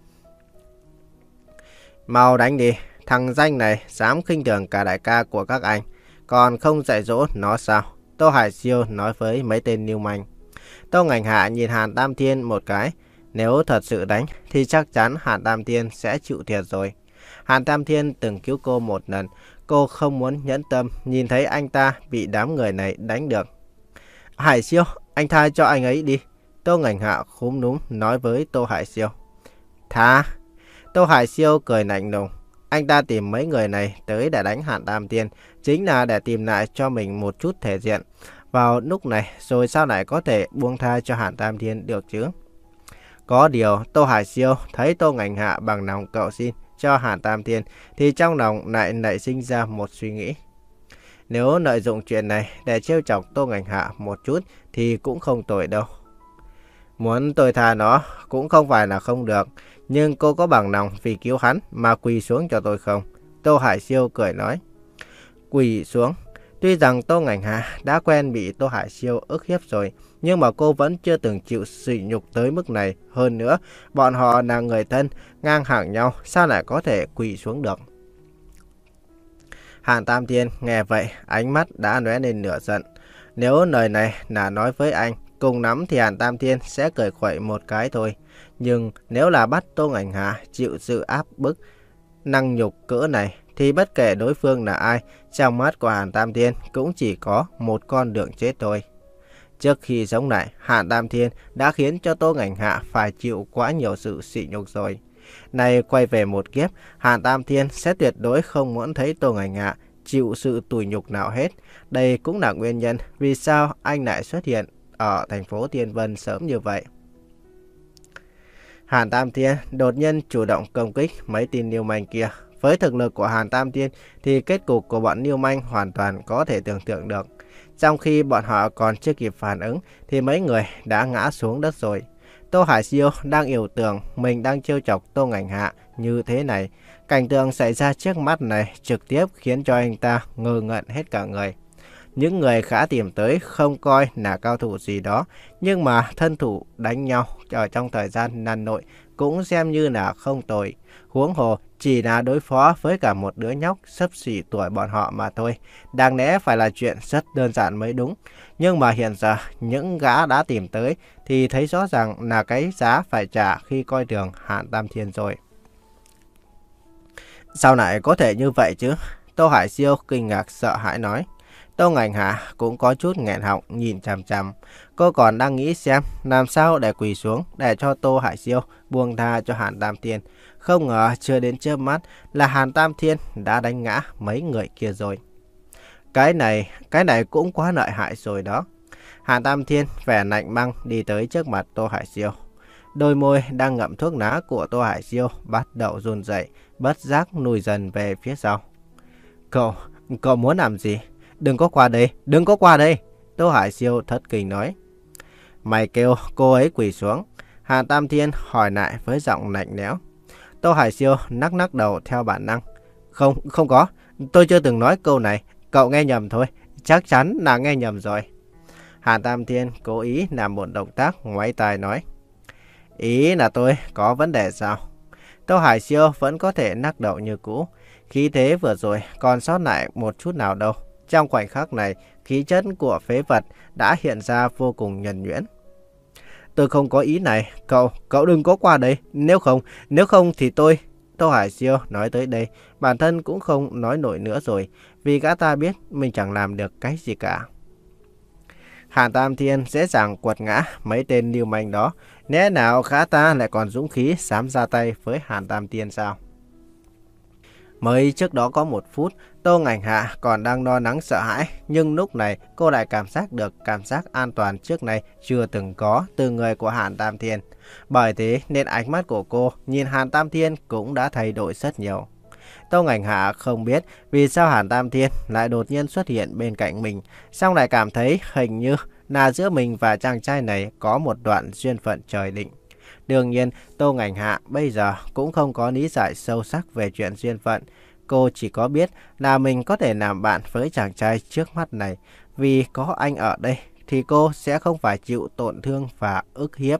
Mau đánh đi, thằng danh này dám khinh thường cả đại ca của các anh. Còn không dạy dỗ nó sao? Tô Hải Siêu nói với mấy tên lưu manh. Tô Ngành Hạ nhìn Hàn Tam Thiên một cái. Nếu thật sự đánh thì chắc chắn Hàn Tam Thiên sẽ chịu thiệt rồi. Hàn Tam Thiên từng cứu cô một lần. Cô không muốn nhẫn tâm nhìn thấy anh ta bị đám người này đánh được. Hải Siêu, Anh tha cho anh ấy đi. Tô Ngành Hạ khúm núm nói với Tô Hải Siêu. Tha? Tô Hải Siêu cười lạnh lùng. Anh ta tìm mấy người này tới để đánh Hàn Tam Thiên, chính là để tìm lại cho mình một chút thể diện. Vào lúc này rồi sao lại có thể buông tha cho Hàn Tam Thiên được chứ? Có điều Tô Hải Siêu thấy Tô Ngành Hạ bằng lòng cầu xin cho Hàn Tam Thiên thì trong lòng lại nảy sinh ra một suy nghĩ. Nếu lợi dụng chuyện này để trêu chọc Tô Ngành Hạ một chút thì cũng không tồi đâu. Muốn tôi tha nó cũng không phải là không được, nhưng cô có bằng lòng vì cứu hắn mà quỳ xuống cho tôi không? Tô Hải Siêu cười nói. Quỳ xuống? Tuy rằng Tô Ngành Hạ đã quen bị Tô Hải Siêu ức hiếp rồi, nhưng mà cô vẫn chưa từng chịu sỉ nhục tới mức này. Hơn nữa, bọn họ là người thân, ngang hàng nhau, sao lại có thể quỳ xuống được? Hàn Tam Thiên nghe vậy, ánh mắt đã lóe lên nửa giận. Nếu lời này là nói với anh, cùng lắm thì Hàn Tam Thiên sẽ cười khuẩy một cái thôi. Nhưng nếu là bắt Tô Ngành Hạ chịu sự áp bức, năng nhục cỡ này, thì bất kể đối phương là ai, trong mắt của Hàn Tam Thiên cũng chỉ có một con đường chết thôi. Trước khi sống lại, Hàn Tam Thiên đã khiến cho Tô Ngành Hạ phải chịu quá nhiều sự sỉ nhục rồi. Này quay về một kiếp, Hàn Tam Thiên sẽ tuyệt đối không muốn thấy Tô Ngành Hạ chịu sự tủi nhục nào hết. Đây cũng là nguyên nhân vì sao anh lại xuất hiện ở thành phố Thiên Vân sớm như vậy. Hàn Tam Thiên đột nhiên chủ động công kích mấy tên lưu manh kia. Với thực lực của Hàn Tam Thiên thì kết cục của bọn lưu manh hoàn toàn có thể tưởng tượng được. Trong khi bọn họ còn chưa kịp phản ứng thì mấy người đã ngã xuống đất rồi. Tô Hải Siêu đang ảo tưởng mình đang trêu chọc Tô Ngành Hạ như thế này. Cảnh tượng xảy ra trước mắt này trực tiếp khiến cho anh ta ngơ ngẩn hết cả người. Những người khá tìm tới không coi là cao thủ gì đó, nhưng mà thân thủ đánh nhau ở trong thời gian năn nội cũng xem như là không tồi. Huống hồ chỉ là đối phó với cả một đứa nhóc xấp xỉ tuổi bọn họ mà thôi. Đáng lẽ phải là chuyện rất đơn giản mới đúng. Nhưng mà hiện giờ những gã đã tìm tới thì thấy rõ ràng là cái giá phải trả khi coi thường Hàn Tam Thiên rồi. Sao lại có thể như vậy chứ? Tô Hải Siêu kinh ngạc sợ hãi nói. Tô Ngành Hạ cũng có chút nghẹn họng nhìn chằm chằm. Cô còn đang nghĩ xem làm sao để quỳ xuống để cho Tô Hải Siêu buông tha cho Hàn Tam Thiên. Không ngờ chưa đến chớp mắt là Hàn Tam Thiên đã đánh ngã mấy người kia rồi. Cái này, cái này cũng quá lợi hại rồi đó. Hàn Tam Thiên vẻ lạnh băng đi tới trước mặt Tô Hải Siêu. Đôi môi đang ngậm thuốc lá của Tô Hải Siêu bắt đầu run rẩy, bất giác lùi dần về phía sau. Cậu, cậu muốn làm gì? Đừng có qua đây, đừng có qua đây. Tô Hải Siêu thất kinh nói. Mày kêu cô ấy quỳ xuống. Hàn Tam Thiên hỏi lại với giọng lạnh lẽo. Tô Hải Siêu nắc nắc đầu theo bản năng. Không, không có. Tôi chưa từng nói câu này. Cậu nghe nhầm thôi. Chắc chắn là nghe nhầm rồi. Hàn Tam Thiên cố ý làm một động tác ngoáy tai nói. Ý là tôi có vấn đề sao? Tô Hải Siêu vẫn có thể nắc đầu như cũ. Khí thế vừa rồi còn sót lại một chút nào đâu. Trong khoảnh khắc này, khí chất của phế vật đã hiện ra vô cùng nhuần nhuyễn. Tôi không có ý này, cậu, cậu đừng có qua đây, nếu không, nếu không thì tôi... Tô Hải Siêu nói tới đây, bản thân cũng không nói nổi nữa rồi, vì gã ta biết mình chẳng làm được cái gì cả. Hàn Tam Thiên dễ dàng quật ngã mấy tên lưu manh đó, lẽ nào gã ta lại còn dũng khí dám ra tay với Hàn Tam Thiên sao? Mới trước đó có một phút, Tô Ngành Hạ còn đang lo lắng sợ hãi, nhưng lúc này cô lại cảm giác được cảm giác an toàn trước này chưa từng có từ người của Hàn Tam Thiên. Bởi thế nên ánh mắt của cô nhìn Hàn Tam Thiên cũng đã thay đổi rất nhiều. Tô Ngành Hạ không biết vì sao Hàn Tam Thiên lại đột nhiên xuất hiện bên cạnh mình, xong lại cảm thấy hình như là giữa mình và chàng trai này có một đoạn duyên phận trời định. Đương nhiên, Tô Ngành Hạ bây giờ cũng không có lý giải sâu sắc về chuyện duyên phận. Cô chỉ có biết là mình có thể làm bạn với chàng trai trước mắt này. Vì có anh ở đây thì cô sẽ không phải chịu tổn thương và ức hiếp.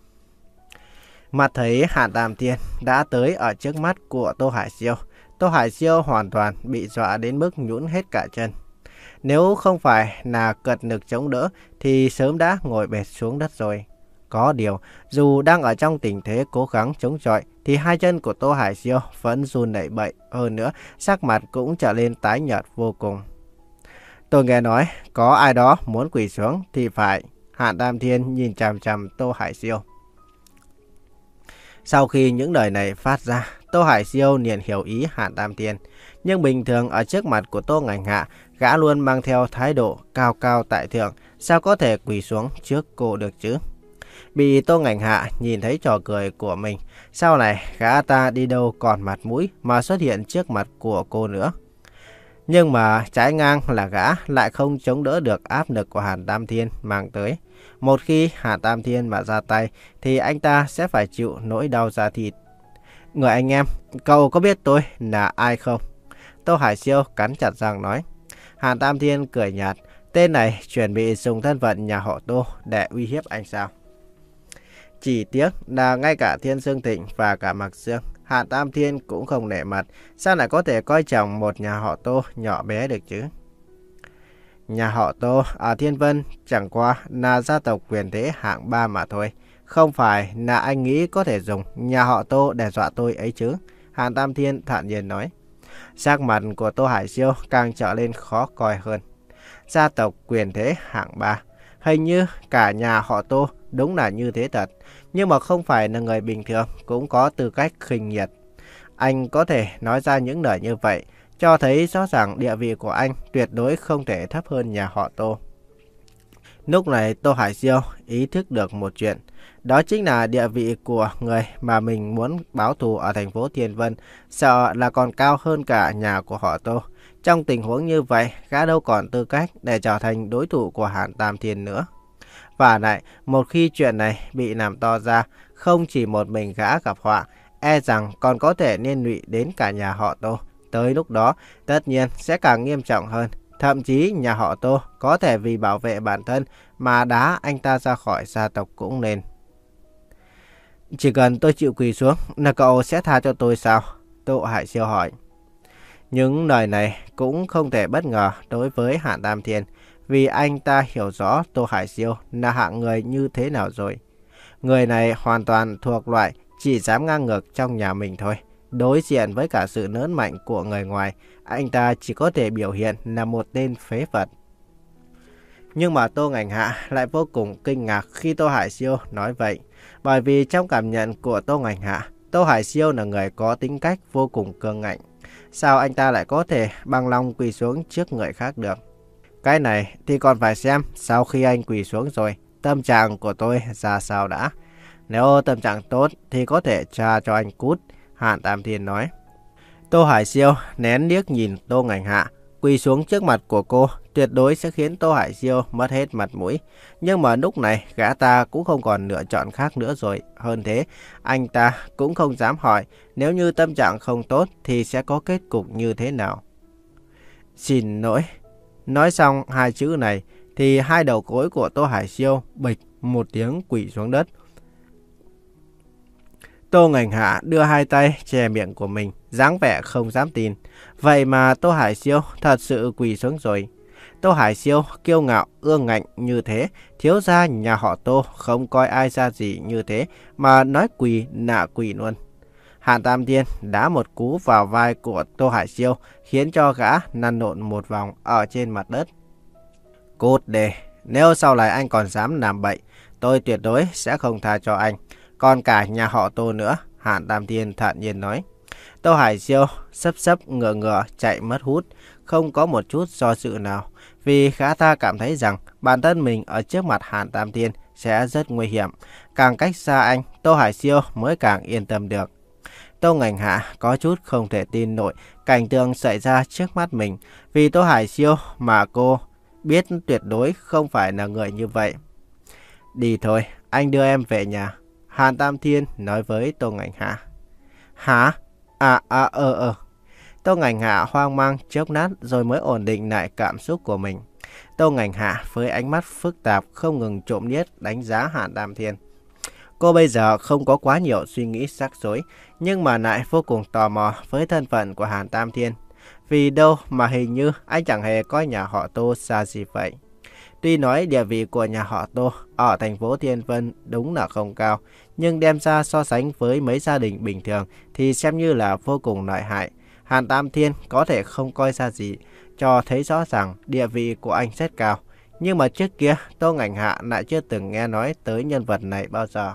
Mặt thấy Hàn Tam Thiên đã tới ở trước mắt của Tô Hải Siêu. Tô Hải Siêu hoàn toàn bị dọa đến mức nhũn hết cả chân. Nếu không phải là cật lực chống đỡ thì sớm đã ngồi bệt xuống đất rồi. Có điều, dù đang ở trong tình thế cố gắng chống chọi thì hai chân của Tô Hải Siêu vẫn run lẩy bẩy, hơn nữa sắc mặt cũng trở lên tái nhợt vô cùng. Tôi nghe nói có ai đó muốn quỳ xuống thì phải. Hàn Tam Thiên nhìn chằm chằm Tô Hải Siêu. Sau khi những lời này phát ra, Tô Hải Siêu liền hiểu ý Hàn Tam Thiên. Nhưng bình thường ở trước mặt của Tô Ngành Hạ, gã luôn mang theo thái độ cao cao tại thượng, sao có thể quỳ xuống trước cô được chứ? Bị Tô Ngành Hạ nhìn thấy trò cười của mình, sau này gã ta đi đâu còn mặt mũi mà xuất hiện trước mặt của cô nữa. Nhưng mà trái ngang là gã lại không chống đỡ được áp lực của Hàn Tam Thiên mang tới. Một khi Hàn Tam Thiên mà ra tay thì anh ta sẽ phải chịu nỗi đau da thịt. Người anh em, cậu có biết tôi là ai không? Tô Hải Siêu cắn chặt răng nói. Hàn Tam Thiên cười nhạt. Tên này chuẩn bị dùng thân phận nhà họ Tô để uy hiếp anh sao? Chỉ tiếc là ngay cả Thiên Dương Thịnh và cả Mạc Dương, Hàn Tam Thiên cũng không nể mặt. Sao lại có thể coi trọng một nhà họ Tô nhỏ bé được chứ? Nhà họ Tô ở Thiên Vân chẳng qua là gia tộc quyền thế hạng ba mà thôi. Không phải là anh nghĩ có thể dùng nhà họ Tô để dọa tôi ấy chứ? Hàn Tam Thiên thản nhiên nói. Sắc mặt của Tô Hải Siêu càng trở lên khó coi hơn. Gia tộc quyền thế hạng ba. Hình như cả nhà họ Tô đúng là như thế thật. Nhưng mà không phải là người bình thường cũng có tư cách khinh nhiệt. Anh có thể nói ra những lời như vậy, cho thấy rõ ràng địa vị của anh tuyệt đối không thể thấp hơn nhà họ Tô. Lúc này Tô Hải Siêu ý thức được một chuyện. Đó chính là địa vị của người mà mình muốn báo thù ở thành phố Thiên Vân, sợ là còn cao hơn cả nhà của họ Tô. Trong tình huống như vậy, gã đâu còn tư cách để trở thành đối thủ của Hàn Tam Thiên nữa. Và lại, một khi chuyện này bị làm to ra, không chỉ một mình gã gặp họa, e rằng còn có thể liên lụy đến cả nhà họ Tô. Tới lúc đó, tất nhiên sẽ càng nghiêm trọng hơn. Thậm chí nhà họ Tô có thể vì bảo vệ bản thân mà đá anh ta ra khỏi gia tộc cũng nên. Chỉ cần tôi chịu quỳ xuống là cậu sẽ tha cho tôi sao? Tô Hải Siêu hỏi. Những lời này cũng không thể bất ngờ đối với Hàn Tam Thiên, vì anh ta hiểu rõ Tô Hải Siêu là hạng người như thế nào rồi. Người này hoàn toàn thuộc loại chỉ dám ngang ngược trong nhà mình thôi. Đối diện với cả sự lớn mạnh của người ngoài, anh ta chỉ có thể biểu hiện là một tên phế vật. Nhưng mà Tô Ngành Hạ lại vô cùng kinh ngạc khi Tô Hải Siêu nói vậy. Bởi vì trong cảm nhận của Tô Ngành Hạ, Tô Hải Siêu là người có tính cách vô cùng cương ngạnh. Sao anh ta lại có thể bằng lòng quỳ xuống trước người khác được? Cái này thì còn phải xem sau khi anh quỳ xuống rồi, tâm trạng của tôi ra sao đã. Nếu tâm trạng tốt thì có thể tra cho anh cút, Hàn Tam Thiên nói. Tô Hải Siêu nén liếc nhìn Tô Ngành Hạ. Quỳ xuống trước mặt của cô tuyệt đối sẽ khiến Tô Hải Siêu mất hết mặt mũi. Nhưng mà lúc này gã ta cũng không còn lựa chọn khác nữa rồi. Hơn thế, anh ta cũng không dám hỏi nếu như tâm trạng không tốt thì sẽ có kết cục như thế nào. Xin lỗi. Nói xong hai chữ này thì hai đầu gối của Tô Hải Siêu bịch một tiếng quỳ xuống đất. Tô Ngành Hạ đưa hai tay che miệng của mình, dáng vẻ không dám tin. Vậy mà Tô Hải Siêu thật sự quỳ xuống rồi. Tô Hải Siêu kiêu ngạo ương ngạnh như thế, thiếu gia nhà họ Tô không coi ai ra gì như thế mà nói quỳ nạ quỳ luôn. Hàn Tam Thiên đá một cú vào vai của Tô Hải Siêu, khiến cho gã lăn lộn một vòng ở trên mặt đất. Cút đề, nếu sau này anh còn dám làm bậy, tôi tuyệt đối sẽ không tha cho anh. Còn cả nhà họ Tô nữa, Hàn Tam Thiên thản nhiên nói. Tô Hải Siêu sấp sấp ngựa ngựa chạy mất hút, không có một chút do dự nào. Vì gã ta cảm thấy rằng bản thân mình ở trước mặt Hàn Tam Thiên sẽ rất nguy hiểm. Càng cách xa anh, Tô Hải Siêu mới càng yên tâm được. Tô Ngành Hạ có chút không thể tin nổi cảnh tượng xảy ra trước mắt mình. Vì Tô Hải Siêu mà cô biết tuyệt đối không phải là người như vậy. Đi thôi, anh đưa em về nhà, Hàn Tam Thiên nói với Tô Ngành Hạ. Hả? À à ờ ờ. Tô Ngành Hạ hoang mang chốc lát rồi mới ổn định lại cảm xúc của mình. Tô Ngành Hạ với ánh mắt phức tạp không ngừng trộm liếc đánh giá Hàn Tam Thiên. Cô bây giờ không có quá nhiều suy nghĩ rắc rối, nhưng mà lại vô cùng tò mò với thân phận của Hàn Tam Thiên. Vì đâu mà hình như anh chẳng hề coi nhà họ Tô xa gì vậy. Tuy nói địa vị của nhà họ Tô ở thành phố Thiên Vân đúng là không cao, nhưng đem ra so sánh với mấy gia đình bình thường thì xem như là vô cùng lợi hại. Hàn Tam Thiên có thể không coi ra gì, cho thấy rõ ràng địa vị của anh rất cao. Nhưng mà trước kia Tô Ngành Hạ lại chưa từng nghe nói tới nhân vật này bao giờ.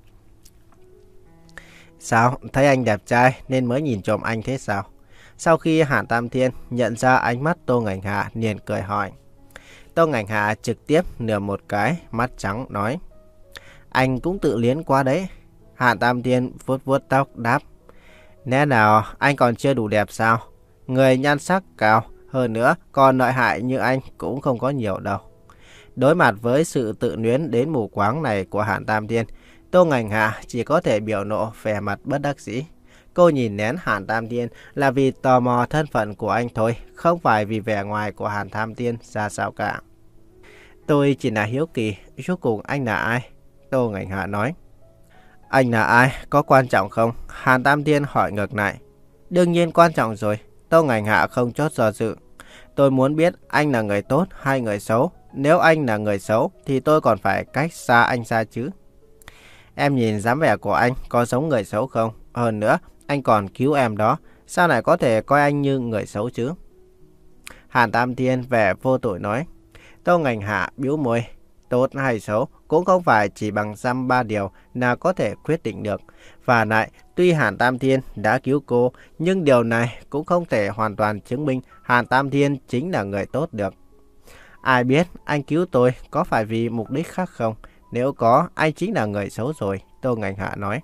Sao? Thấy anh đẹp trai nên mới nhìn trộm anh thế sao? Sau khi Hàn Tam Thiên nhận ra ánh mắt Tô Ngành Hạ liền cười hỏi. Tô Ngành Hạ trực tiếp nửa một cái, mắt trắng nói. Anh cũng tự liến quá đấy. Hàn Tam Thiên vuốt vuốt tóc đáp. Lẽ nào anh còn chưa đủ đẹp sao? Người nhan sắc cao, hơn nữa còn lợi hại như anh cũng không có nhiều đâu. Đối mặt với sự tự luyến đến mù quáng này của Hàn Tam Thiên, Tô Ngành Hạ chỉ có thể biểu lộ vẻ mặt bất đắc dĩ. Cô nhìn nén Hàn Tam Thiên là vì tò mò thân phận của anh thôi, không phải vì vẻ ngoài của Hàn Tam Thiên ra sao cả. Tôi chỉ là hiếu kỳ, rốt cuộc anh là ai? Tô Ngành Hạ nói. Anh là ai? Có quan trọng không? Hàn Tam Thiên hỏi ngược lại. Đương nhiên quan trọng rồi. Tô Ngành Hạ không chốt do dự. Tôi muốn biết anh là người tốt hay người xấu. Nếu anh là người xấu thì tôi còn phải cách xa anh xa chứ. Em nhìn dáng vẻ của anh có giống người xấu không? Hơn nữa, anh còn cứu em đó. Sao lại có thể coi anh như người xấu chứ? Hàn Tam Thiên vẻ vô tội nói. Tô Ngành Hạ bĩu môi. Tốt hay xấu cũng không phải chỉ bằng dăm ba điều là có thể quyết định được. Và lại, tuy Hàn Tam Thiên đã cứu cô, nhưng điều này cũng không thể hoàn toàn chứng minh Hàn Tam Thiên chính là người tốt được. Ai biết anh cứu tôi có phải vì mục đích khác không? Nếu có, anh chính là người xấu rồi, Tô Ngành Hạ nói.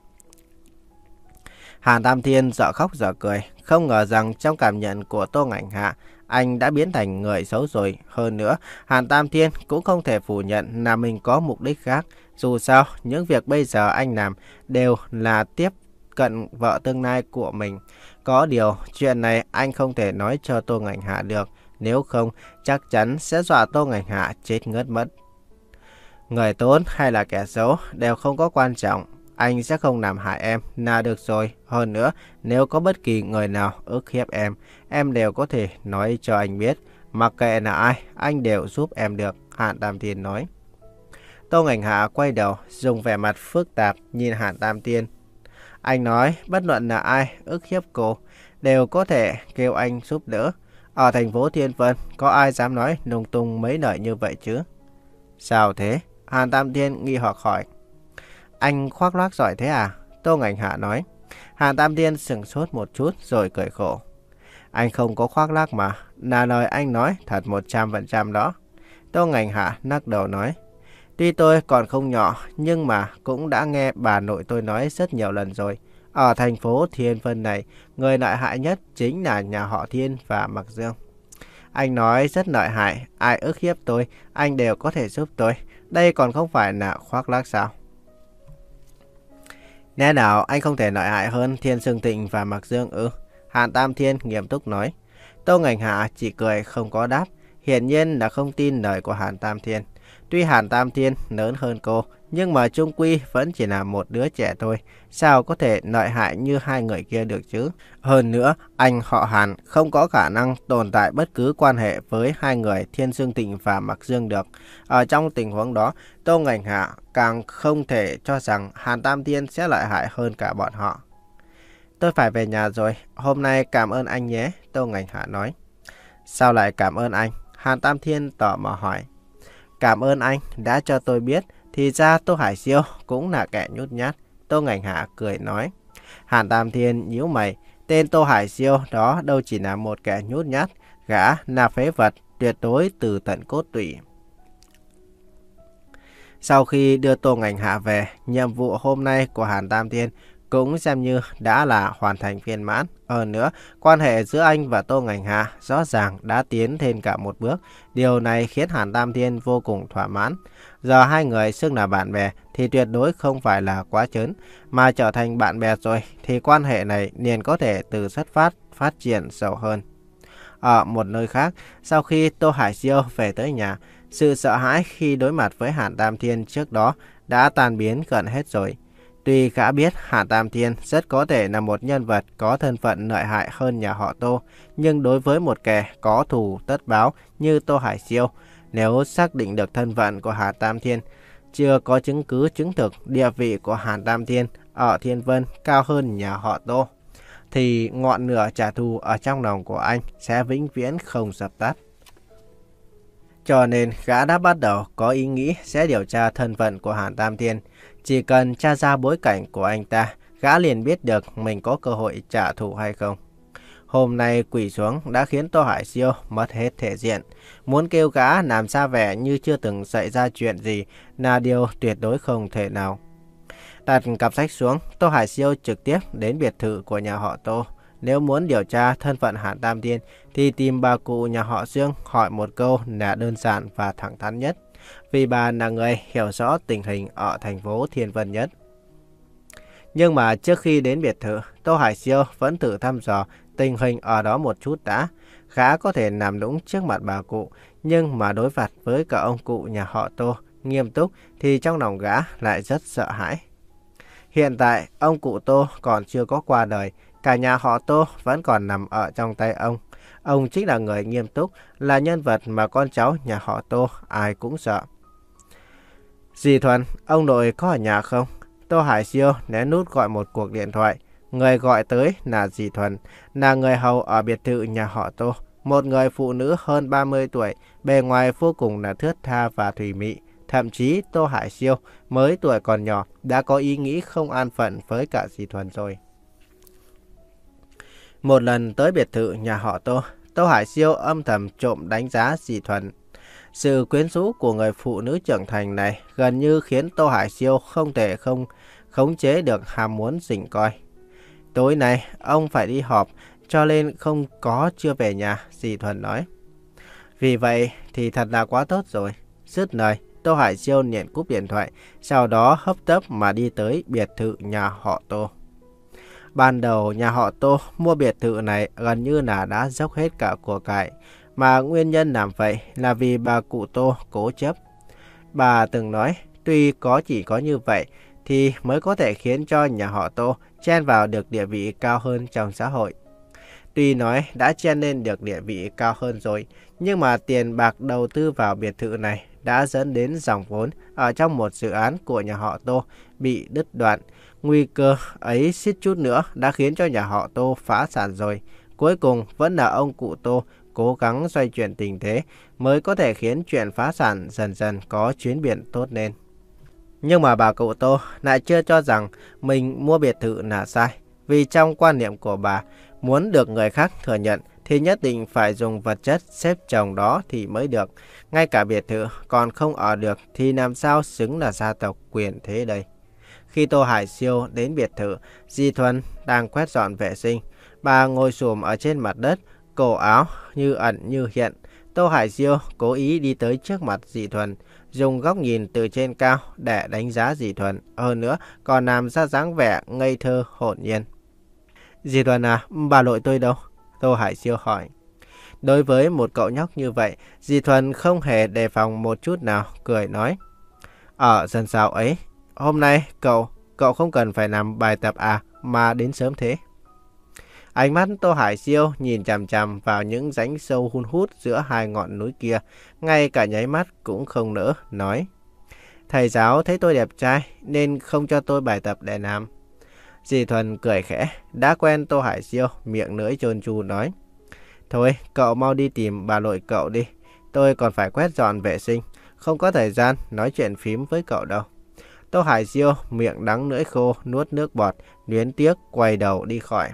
Hàn Tam Thiên dở khóc dở cười, không ngờ rằng trong cảm nhận của Tô Ngành Hạ, anh đã biến thành người xấu rồi. Hơn nữa, Hàn Tam Thiên cũng không thể phủ nhận là mình có mục đích khác. Dù sao, những việc bây giờ anh làm đều là tiếp cận vợ tương lai của mình. Có điều, chuyện này anh không thể nói cho Tô Ngành Hạ được. Nếu không, chắc chắn sẽ dọa Tô Ngành Hạ chết ngất mất. Người tốt hay là kẻ xấu đều không có quan trọng. Anh sẽ không làm hại em là được rồi. Hơn nữa, nếu có bất kỳ người nào ức hiếp em, em đều có thể nói cho anh biết. Mặc kệ là ai, anh đều giúp em được, Hàn Tam Thiên nói. Tô Ngành Hạ quay đầu, dùng vẻ mặt phức tạp nhìn Hàn Tam Thiên. Anh nói, bất luận là ai ức hiếp cô, đều có thể kêu anh giúp đỡ. Ở thành phố Thiên Vân, có ai dám nói lung tung mấy lời như vậy chứ? Sao thế? Hàn Tam Thiên nghi hoặc hỏi. Anh khoác lác giỏi thế à? Tô Ngành Hạ nói. Hàn Tam Thiên sững sốt một chút rồi cười khổ. Anh không có khoác lác mà, là lời anh nói thật một trăm phần trăm đó. Tô Ngành Hạ lắc đầu nói. Tuy tôi còn không nhỏ, nhưng mà cũng đã nghe bà nội tôi nói rất nhiều lần rồi. Ở thành phố Thiên Vân này, người lợi hại nhất chính là nhà họ Thiên và Mạc Dương. Anh nói rất lợi hại, ai ức hiếp tôi, anh đều có thể giúp tôi. Đây còn không phải là khoác lác sao? Lẽ nào anh không thể lợi hại hơn Thiên Sương Tịnh và Mạc Dương ư? Hàn Tam Thiên nghiêm túc nói. Tô Ngành Hạ chỉ cười không có đáp, hiển nhiên là không tin lời của Hàn Tam Thiên. Tuy Hàn Tam Thiên lớn hơn cô, nhưng mà chung quy vẫn chỉ là một đứa trẻ thôi. Sao có thể lợi hại như hai người kia được chứ? Hơn nữa, anh họ Hàn không có khả năng tồn tại bất cứ quan hệ với hai người Thiên Sương Tịnh và Mạc Dương được. Ở trong tình huống đó, Tô Ngành Hạ càng không thể cho rằng Hàn Tam Thiên sẽ lợi hại hơn cả bọn họ. Tôi phải về nhà rồi, hôm nay cảm ơn anh nhé, Tô Ngành Hạ nói. Sao lại cảm ơn anh? Hàn Tam Thiên tò mò hỏi. Cảm ơn anh đã cho tôi biết, thì ra Tô Hải Siêu cũng là kẻ nhút nhát. Tô Ngành Hạ cười nói. Hàn Tam Thiên nhíu mày, tên Tô Hải Siêu đó đâu chỉ là một kẻ nhút nhát, gã là phế vật, tuyệt đối từ tận cốt tủy. Sau khi đưa Tô Ngành Hạ về, nhiệm vụ hôm nay của Hàn Tam Thiên cũng xem như đã là hoàn thành viên mãn. Hơn nữa, quan hệ giữa anh và Tô Ngành Hạ rõ ràng đã tiến thêm cả một bước. Điều này khiến Hàn Tam Thiên vô cùng thỏa mãn. Giờ hai người xưng là bạn bè thì tuyệt đối không phải là quá trớn, mà trở thành bạn bè rồi thì quan hệ này liền có thể từ xuất phát phát triển sâu hơn. Ở một nơi khác, sau khi Tô Hải Siêu về tới nhà, sự sợ hãi khi đối mặt với Hàn Tam Thiên trước đó đã tan biến gần hết rồi. Tuy gã biết Hàn Tam Thiên rất có thể là một nhân vật có thân phận lợi hại hơn nhà họ Tô, nhưng đối với một kẻ có thù tất báo như Tô Hải Siêu, nếu xác định được thân phận của Hàn Tam Thiên, chưa có chứng cứ chứng thực địa vị của Hàn Tam Thiên ở Thiên Vân cao hơn nhà họ Tô, thì ngọn lửa trả thù ở trong lòng của anh sẽ vĩnh viễn không dập tắt. Cho nên gã đã bắt đầu có ý nghĩ sẽ điều tra thân phận của Hàn Tam Thiên. Chỉ cần tra ra bối cảnh của anh ta, gã liền biết được mình có cơ hội trả thù hay không. Hôm nay quỳ xuống đã khiến Tô Hải Siêu mất hết thể diện. Muốn kêu gã làm ra vẻ như chưa từng xảy ra chuyện gì là điều tuyệt đối không thể nào. Đặt cặp sách xuống, Tô Hải Siêu trực tiếp đến biệt thự của nhà họ Tô. Nếu muốn điều tra thân phận Hàn Tam Thiên thì tìm bà cụ nhà họ Dương hỏi một câu là đơn giản và thẳng thắn nhất. Vì bà là người hiểu rõ tình hình ở thành phố Thiên Vân nhất. Nhưng mà trước khi đến biệt thự, Tô Hải Siêu vẫn thử thăm dò tình hình ở đó một chút đã. Gã có thể nằm đúng trước mặt bà cụ, nhưng mà đối mặt với cả ông cụ nhà họ Tô nghiêm túc thì trong lòng gã lại rất sợ hãi. Hiện tại, ông cụ Tô còn chưa có qua đời, cả nhà họ Tô vẫn còn nằm ở trong tay ông. Ông chính là người nghiêm túc, là nhân vật mà con cháu nhà họ Tô ai cũng sợ. Dì Thuần, ông nội có ở nhà không? Tô Hải Siêu né nút gọi một cuộc điện thoại. Người gọi tới là dì Thuần, là người hầu ở biệt thự nhà họ Tô. Một người phụ nữ hơn ba mươi tuổi, bề ngoài vô cùng là thướt tha và thùy mị. Thậm chí Tô Hải Siêu mới tuổi còn nhỏ đã có ý nghĩ không an phận với cả dì Thuần rồi. Một lần tới biệt thự nhà họ Tô, Tô Hải Siêu âm thầm trộm đánh giá dì Thuần. Sự quyến rũ của người phụ nữ trưởng thành này gần như khiến Tô Hải Siêu không thể không khống chế được ham muốn rình coi. Tối nay ông phải đi họp cho nên không có chưa về nhà, dì Thuần nói. Vì vậy thì thật là quá tốt rồi. Dứt lời, Tô Hải Siêu liền cúp điện thoại, sau đó hấp tấp mà đi tới biệt thự nhà họ Tô. Ban đầu nhà họ Tô mua biệt thự này gần như là đã dốc hết cả của cải, mà nguyên nhân làm vậy là vì bà cụ Tô cố chấp. Bà từng nói, tuy có chỉ có như vậy thì mới có thể khiến cho nhà họ Tô chen vào được địa vị cao hơn trong xã hội. Tuy nói đã chen lên được địa vị cao hơn rồi, nhưng mà tiền bạc đầu tư vào biệt thự này đã dẫn đến dòng vốn ở trong một dự án của nhà họ Tô bị đứt đoạn. Nguy cơ ấy suýt chút nữa đã khiến cho nhà họ Tô phá sản rồi. Cuối cùng vẫn là ông cụ Tô cố gắng xoay chuyển tình thế mới có thể khiến chuyện phá sản dần dần có chuyển biến tốt lên. Nhưng mà bà cụ Tô lại chưa cho rằng mình mua biệt thự là sai. Vì trong quan niệm của bà, muốn được người khác thừa nhận thì nhất định phải dùng vật chất xếp chồng đó thì mới được. Ngay cả biệt thự còn không ở được thì làm sao xứng là gia tộc quyền thế đây. Khi Tô Hải Siêu đến biệt thự, dì Thuần đang quét dọn vệ sinh. Bà ngồi xổm ở trên mặt đất, cổ áo như ẩn như hiện. Tô Hải Siêu cố ý đi tới trước mặt dì Thuần, dùng góc nhìn từ trên cao để đánh giá dì Thuần. Hơn nữa còn làm ra dáng vẻ ngây thơ hồn nhiên. Dì Thuần à, bà nội tôi đâu? Tô Hải Siêu hỏi. Đối với một cậu nhóc như vậy, dì Thuần không hề đề phòng một chút nào, cười nói. Ở dân sao ấy, hôm nay cậu, cậu không cần phải làm bài tập à, mà đến sớm thế. Ánh mắt Tô Hải Siêu nhìn chằm chằm vào những rãnh sâu hun hút giữa hai ngọn núi kia, ngay cả nháy mắt cũng không nỡ, nói. Thầy giáo thấy tôi đẹp trai nên không cho tôi bài tập để làm. Dì Thuần cười khẽ, đã quen Tô Hải Siêu, miệng lưỡi trơn tru nói. Thôi, cậu mau đi tìm bà nội cậu đi, tôi còn phải quét dọn vệ sinh, không có thời gian nói chuyện phím với cậu đâu. Tô Hải Siêu miệng đắng lưỡi khô, nuốt nước bọt, luyến tiếc quay đầu đi khỏi.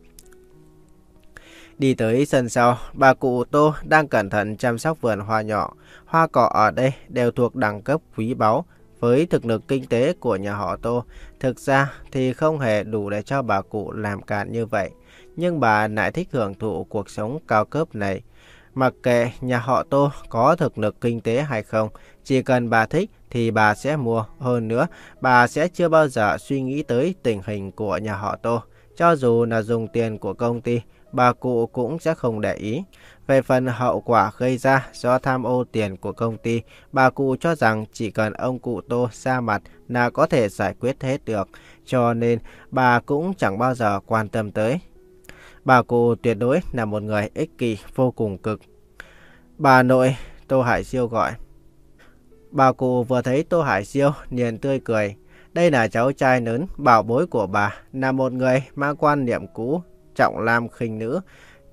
Đi tới sân sau, bà cụ Tô đang cẩn thận chăm sóc vườn hoa nhỏ. Hoa cỏ ở đây đều thuộc đẳng cấp quý báu. Với thực lực kinh tế của nhà họ Tô, thực ra thì không hề đủ để cho bà cụ làm càn như vậy. Nhưng bà lại thích hưởng thụ cuộc sống cao cấp này. Mặc kệ nhà họ Tô có thực lực kinh tế hay không, chỉ cần bà thích thì bà sẽ mua. Hơn nữa, bà sẽ chưa bao giờ suy nghĩ tới tình hình của nhà họ Tô. Cho dù là dùng tiền của công ty, bà cụ cũng sẽ không để ý. Về phần hậu quả gây ra do tham ô tiền của công ty, bà cụ cho rằng chỉ cần ông cụ Tô ra mặt là có thể giải quyết hết được, cho nên bà cũng chẳng bao giờ quan tâm tới. Bà cụ tuyệt đối là một người ích kỷ vô cùng cực. Bà nội, Tô Hải Siêu gọi. Bà cụ vừa thấy Tô Hải Siêu liền tươi cười. Đây là cháu trai lớn bảo bối của bà, là một người mang quan niệm cũ, trọng nam khinh nữ.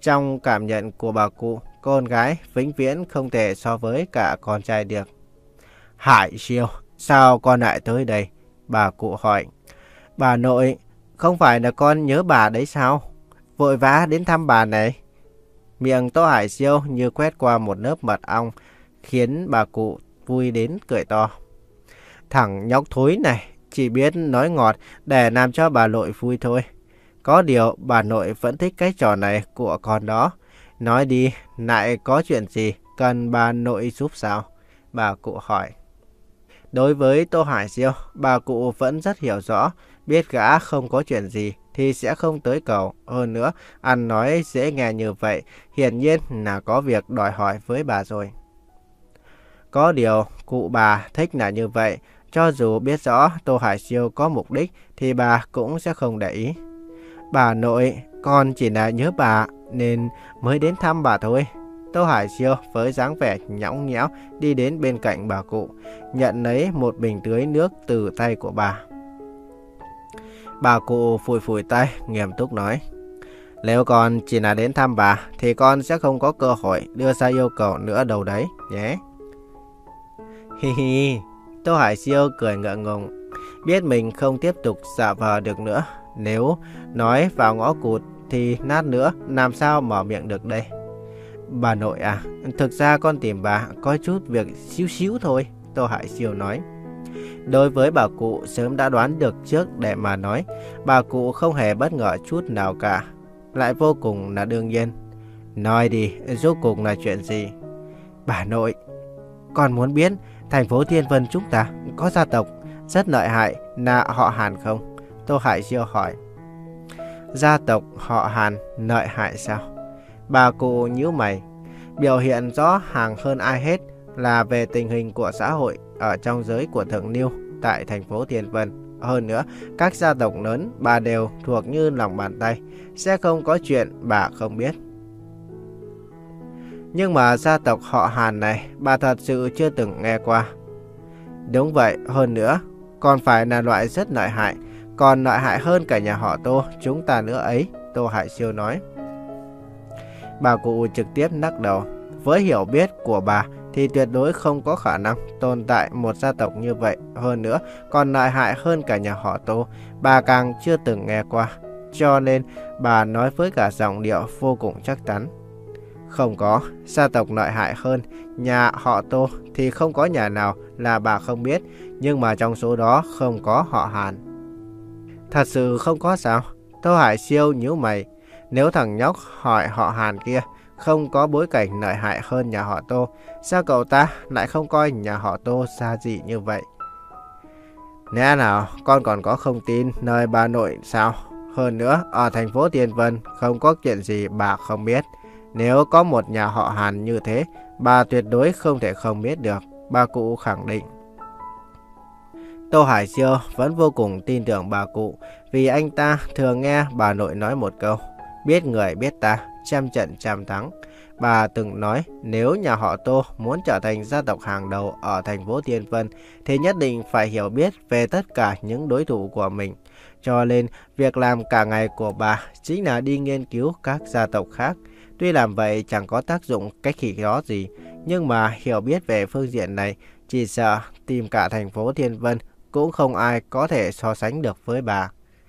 Trong cảm nhận của bà cụ, con gái vĩnh viễn không thể so với cả con trai được. Hải Siêu, sao con lại tới đây? Bà cụ hỏi. Bà nội, không phải là con nhớ bà đấy sao? Vội vã đến thăm bà này. Miệng Tô Hải Siêu như quét qua một lớp mật ong, khiến bà cụ vui đến cười to. Thằng nhóc thối này, chỉ biết nói ngọt để làm cho bà nội vui thôi. Có điều bà nội vẫn thích cái trò này của con đó. Nói đi, lại có chuyện gì cần bà nội giúp sao? Bà cụ hỏi. Đối với Tô Hải Siêu, bà cụ vẫn rất hiểu rõ, biết gã không có chuyện gì thì sẽ không tới cầu. Hơn nữa, ăn nói dễ nghe như vậy, hiển nhiên là có việc đòi hỏi với bà rồi. Có điều, cụ bà thích là như vậy, cho dù biết rõ Tô Hải Siêu có mục đích thì bà cũng sẽ không để ý. Bà nội, con chỉ là nhớ bà nên mới đến thăm bà thôi. Tô Hải Siêu với dáng vẻ nhõng nhẽo đi đến bên cạnh bà cụ, nhận lấy một bình tưới nước từ tay của bà. Bà cụ phủi phủi tay, nghiêm túc nói. Nếu con chỉ là đến thăm bà thì con sẽ không có cơ hội đưa ra yêu cầu nữa đâu đấy nhé. Hi hi, Tô Hải Siêu cười ngượng ngùng, biết mình không tiếp tục giả vờ được nữa. Nếu nói vào ngõ cụt thì nát nữa làm sao mở miệng được đây. Bà nội à, thực ra con tìm bà có chút việc xíu xíu thôi, Tô Hải Siêu nói. Đối với bà cụ sớm đã đoán được trước để mà nói, bà cụ không hề bất ngờ chút nào cả, lại vô cùng là đương nhiên. Nói đi, rốt cuộc là chuyện gì? Bà nội, con muốn biết thành phố Thiên Vân chúng ta có gia tộc rất lợi hại là họ Hàn không? Tô Hải Siêu hỏi. Gia tộc họ Hàn lợi hại sao? Bà cụ nhíu mày, biểu hiện rõ ràng hơn ai hết là về tình hình của xã hội ở trong giới của Thượng Lưu tại thành phố Thiên Vân. Hơn nữa, các gia tộc lớn bà đều thuộc như lòng bàn tay, sẽ không có chuyện bà không biết. Nhưng mà gia tộc họ Hàn này, bà thật sự chưa từng nghe qua. Đúng vậy, hơn nữa, còn phải là loại rất lợi hại, còn lợi hại hơn cả nhà họ Tô chúng ta nữa ấy, Tô Hải Siêu nói. Bà cụ trực tiếp lắc đầu. Với hiểu biết của bà thì tuyệt đối không có khả năng tồn tại một gia tộc như vậy. Hơn nữa, còn lợi hại hơn cả nhà họ Tô, bà càng chưa từng nghe qua. Cho nên, bà nói với cả giọng điệu vô cùng chắc chắn. Không có, gia tộc lợi hại hơn nhà họ Tô thì không có nhà nào là bà không biết. Nhưng mà trong số đó không có họ Hàn. Thật sự không có sao? Tô Hải Siêu nhíu mày. Nếu thằng nhóc hỏi họ Hàn kia không có bối cảnh lợi hại hơn nhà họ Tô, sao cậu ta lại không coi nhà họ Tô xa gì như vậy? Lẽ nào con còn có không tin nơi bà nội sao? Hơn nữa, ở thành phố Thiên Vân không có chuyện gì bà không biết. Nếu có một nhà họ Hàn như thế, bà tuyệt đối không thể không biết được, bà cụ khẳng định. Tô Hải Siêu vẫn vô cùng tin tưởng bà cụ, vì anh ta thường nghe bà nội nói một câu, biết người biết ta, trăm trận trăm thắng. Bà từng nói nếu nhà họ Tô muốn trở thành gia tộc hàng đầu ở thành phố Thiên Vân thì nhất định phải hiểu biết về tất cả những đối thủ của mình. Cho nên việc làm cả ngày của bà chính là đi nghiên cứu các gia tộc khác. Tuy làm vậy chẳng có tác dụng cách khỉ đó gì, nhưng mà hiểu biết về phương diện này chỉ sợ tìm cả thành phố Thiên Vân cũng không ai có thể so sánh được với bà.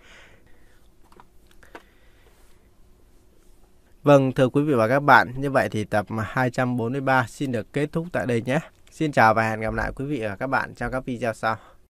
Vâng, thưa quý vị và các bạn, như vậy thì tập hai trăm bốn mươi ba xin được kết thúc tại đây nhé. Xin chào và hẹn gặp lại quý vị và các bạn trong các video sau.